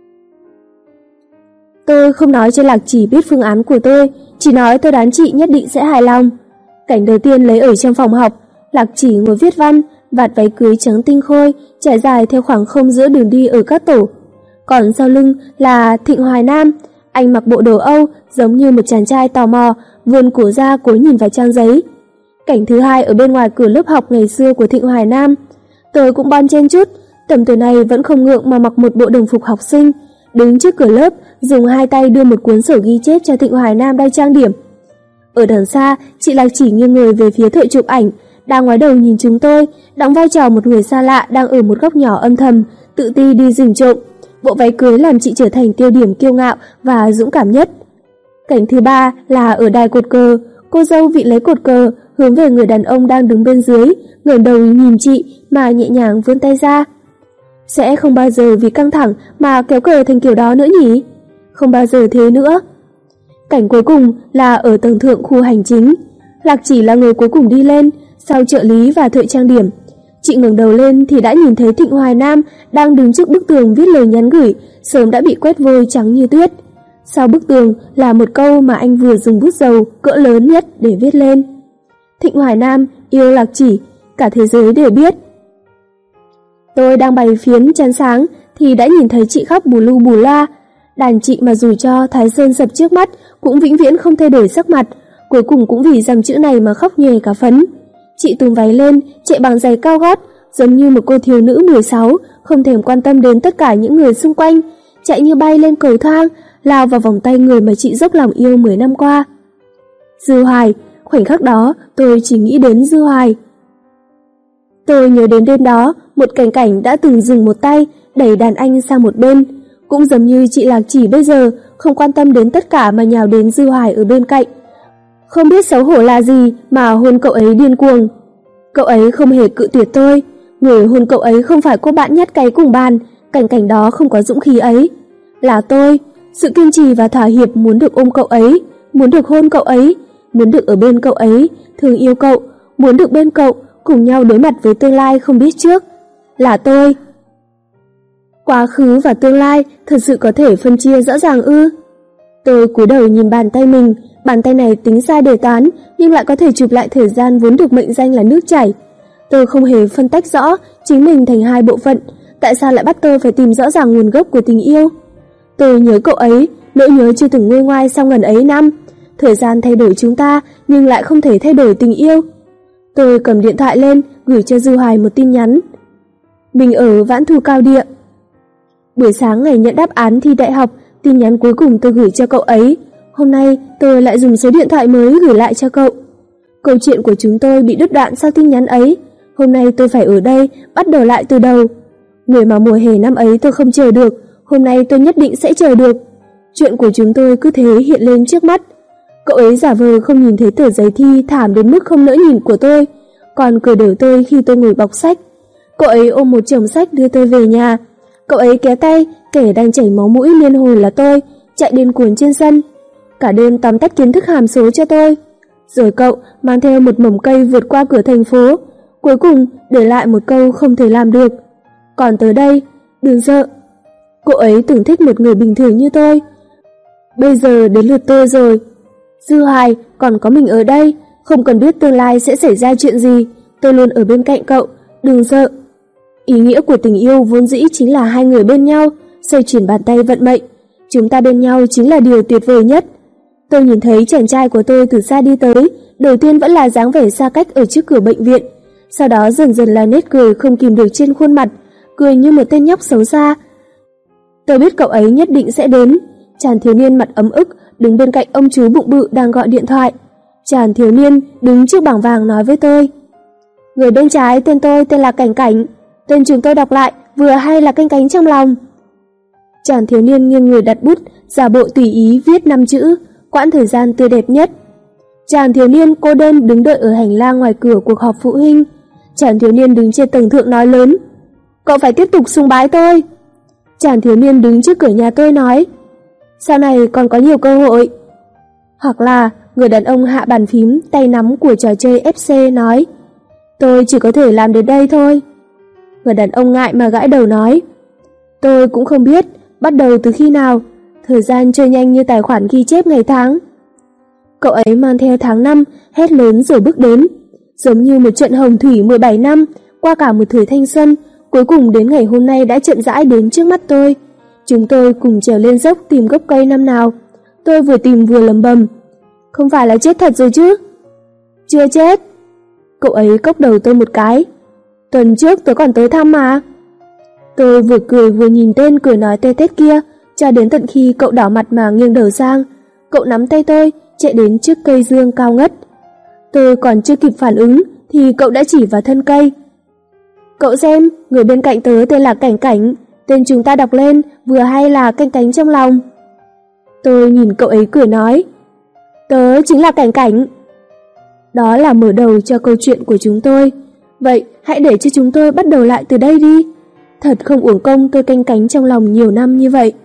Tôi không nói cho Lạc Chỉ biết phương án của tôi, chỉ nói tôi đoán chị nhất định sẽ hài lòng. Cảnh đầu tiên lấy ở trong phòng học, Lạc Chỉ ngồi viết văn, vạt váy cưới trắng tinh khôi, trải dài theo khoảng không giữa đường đi ở các tổ. Còn sau lưng là Thịnh Hoài Nam, anh mặc bộ đồ Âu giống như một chàng trai tò mò, vươn cổ ra cố nhìn vào trang giấy. Cảnh thứ hai ở bên ngoài cửa lớp học ngày xưa của Thịnh Hoài Nam. Tôi cũng bon chen chút, tầm tuổi này vẫn không ngượng mà mặc một bộ đồng phục học sinh, đứng trước cửa lớp, dùng hai tay đưa một cuốn sổ ghi chép cho Thịnh Hoài Nam đang trang điểm. Ở đằng xa, chị Lạc Chỉ nghiêng người về phía thợ chụp ảnh, đang ngoái đầu nhìn chúng tôi, đóng vai trò một người xa lạ đang ở một góc nhỏ âm thầm, tự ti đi rình trộm. Bộ váy cưới làm chị trở thành tiêu điểm kiêu ngạo và dũng cảm nhất. Cảnh thứ ba là ở đài cột cờ, cô dâu vị lấy cột cờ, hướng về người đàn ông đang đứng bên dưới, ngẩng đầu nhìn chị mà nhẹ nhàng vươn tay ra. Sẽ không bao giờ vì căng thẳng mà kéo cờ thành kiểu đó nữa nhỉ? Không bao giờ thế nữa. Cảnh cuối cùng là ở tầng thượng khu hành chính. Lạc Chỉ là người cuối cùng đi lên, sau trợ lý và thợ trang điểm. Chị ngẩng đầu lên thì đã nhìn thấy Thịnh Hoài Nam đang đứng trước bức tường viết lời nhắn gửi, sớm đã bị quét vôi trắng như tuyết. Sau bức tường là một câu mà anh vừa dùng bút dầu cỡ lớn nhất để viết lên. Thịnh Hoài Nam yêu Lạc Chỉ, cả thế giới đều biết. Tôi đang bày phiến chắn sáng thì đã nhìn thấy chị khóc bù lu bù loa. Đàn chị mà dù cho Thái Sơn sập trước mắt cũng vĩnh viễn không thay đổi sắc mặt, cuối cùng cũng vì dòng chữ này mà khóc nhòe cả phấn. Chị tung váy lên, chạy bằng giày cao gót, giống như một cô thiếu nữ 16, không thèm quan tâm đến tất cả những người xung quanh, chạy như bay lên cầu thang, lao vào vòng tay người mà chị dốc lòng yêu 10 năm qua. Dư Hoài, khoảnh khắc đó tôi chỉ nghĩ đến Dư Hoài. Tôi nhớ đến đêm đó, một cảnh cảnh đã từng dừng một tay, đẩy đàn anh sang một bên. Cũng giống như chị Lạc Chỉ bây giờ, không quan tâm đến tất cả mà nhào đến Dư Hoài ở bên cạnh. Không biết xấu hổ là gì mà hôn cậu ấy điên cuồng. Cậu ấy không hề cự tuyệt tôi. Người hôn cậu ấy không phải cô bạn nhát cái cùng bàn, cảnh cảnh đó không có dũng khí ấy. Là tôi, sự kiên trì và thỏa hiệp muốn được ôm cậu ấy, muốn được hôn cậu ấy, muốn được ở bên cậu ấy, thương yêu cậu, muốn được bên cậu, cùng nhau đối mặt với tương lai không biết trước. Là tôi. Quá khứ và tương lai thật sự có thể phân chia rõ ràng ư? Tôi cúi đầu nhìn bàn tay mình, bàn tay này tính sai đề toán nhưng lại có thể chụp lại thời gian vốn được mệnh danh là nước chảy. Tôi không hề phân tách rõ chính mình thành hai bộ phận, tại sao lại bắt tôi phải tìm rõ ràng nguồn gốc của tình yêu? Tôi nhớ cậu ấy, nỗi nhớ chưa từng nguôi ngoai sau ngần ấy năm. Thời gian thay đổi chúng ta nhưng lại không thể thay đổi tình yêu. Tôi cầm điện thoại lên, gửi cho Dư Hoài một tin nhắn. Mình ở Vãn Thu Cao Địa. Buổi sáng ngày nhận đáp án thi đại học, tin nhắn cuối cùng tôi gửi cho cậu ấy. Hôm nay tôi lại dùng số điện thoại mới gửi lại cho cậu. Câu chuyện của chúng tôi bị đứt đoạn sau tin nhắn ấy. Hôm nay tôi phải ở đây, bắt đầu lại từ đầu. Người mà mùa hè năm ấy tôi không chờ được, hôm nay tôi nhất định sẽ chờ được. Chuyện của chúng tôi cứ thế hiện lên trước mắt. Cậu ấy giả vờ không nhìn thấy tờ giấy thi thảm đến mức không nỡ nhìn của tôi, còn cười đỡ tôi khi tôi ngồi bọc sách. Cậu ấy ôm một chồng sách đưa tôi về nhà. Cậu ấy kéo tay, kẻ đang chảy máu mũi liên hồi là tôi, chạy điên cuồng trên sân. Cả đêm tóm tắt kiến thức hàm số cho tôi. Rồi cậu mang theo một mầm cây vượt qua cửa thành phố, cuối cùng để lại một câu không thể làm được. Còn tới đây, đừng sợ. Cậu ấy tưởng thích một người bình thường như tôi. Bây giờ đến lượt tôi rồi. Dư Hoài, còn có mình ở đây, không cần biết tương lai sẽ xảy ra chuyện gì, tôi luôn ở bên cạnh cậu, đừng sợ. Ý nghĩa của tình yêu vốn dĩ chính là hai người bên nhau, xoay chuyển bàn tay vận mệnh. Chúng ta bên nhau chính là điều tuyệt vời nhất. Tôi nhìn thấy chàng trai của tôi từ xa đi tới, đầu tiên vẫn là dáng vẻ xa cách ở trước cửa bệnh viện, sau đó dần dần là nét cười không kìm được trên khuôn mặt, cười như một tên nhóc xấu xa. Tôi biết cậu ấy nhất định sẽ đến. Chàng thiếu niên mặt ấm ức đứng bên cạnh ông chú bụng bự đang gọi điện thoại. Chàng thiếu niên đứng trước bảng vàng nói với tôi: Người bên trái tên tôi tên là Cảnh Cảnh, tên chúng tôi đọc lại vừa hay là canh cánh trong lòng. Chàng thiếu niên nghiêng người đặt bút, giả bộ tùy ý viết 5 chữ, quãng thời gian tươi đẹp nhất. Chàng thiếu niên cô đơn đứng đợi ở hành lang ngoài cửa cuộc họp phụ huynh. Chàng thiếu niên đứng trên tầng thượng nói lớn: Cậu phải tiếp tục sùng bái tôi. Chàng thiếu niên đứng trước cửa nhà tôi nói: Sau này còn có nhiều cơ hội. Hoặc là người đàn ông hạ bàn phím tay nắm của trò chơi FC nói: Tôi chỉ có thể làm đến đây thôi. Người đàn ông ngại mà gãi đầu nói: Tôi cũng không biết bắt đầu từ khi nào, thời gian trôi nhanh như tài khoản ghi chép ngày tháng. Cậu ấy mang theo tháng năm, hét lớn rồi bước đến, giống như một trận hồng thủy 17 năm, qua cả một thời thanh xuân, cuối cùng đến ngày hôm nay đã chậm rãi đến trước mắt tôi. Chúng tôi cùng trèo lên dốc tìm gốc cây năm nào. Tôi vừa tìm vừa lẩm bẩm: Không phải là chết thật rồi chứ? Chưa chết. Cậu ấy cốc đầu tôi một cái: Tuần trước tôi còn tới thăm mà. Tôi vừa cười vừa nhìn tên cười nói tê tét kia, cho đến tận khi cậu đỏ mặt mà nghiêng đầu sang. Cậu nắm tay tôi, chạy đến trước cây dương cao ngất. Tôi còn chưa kịp phản ứng thì cậu đã chỉ vào thân cây. Cậu xem, người bên cạnh tớ tên là Cảnh Cảnh, tên chúng ta đọc lên vừa hay là canh cánh trong lòng. Tôi nhìn cậu ấy cười nói: Tớ chính là Cảnh Cảnh. Đó là mở đầu cho câu chuyện của chúng tôi. Vậy hãy để cho chúng tôi bắt đầu lại từ đây đi. Thật không uổng công tôi canh cánh trong lòng nhiều năm như vậy.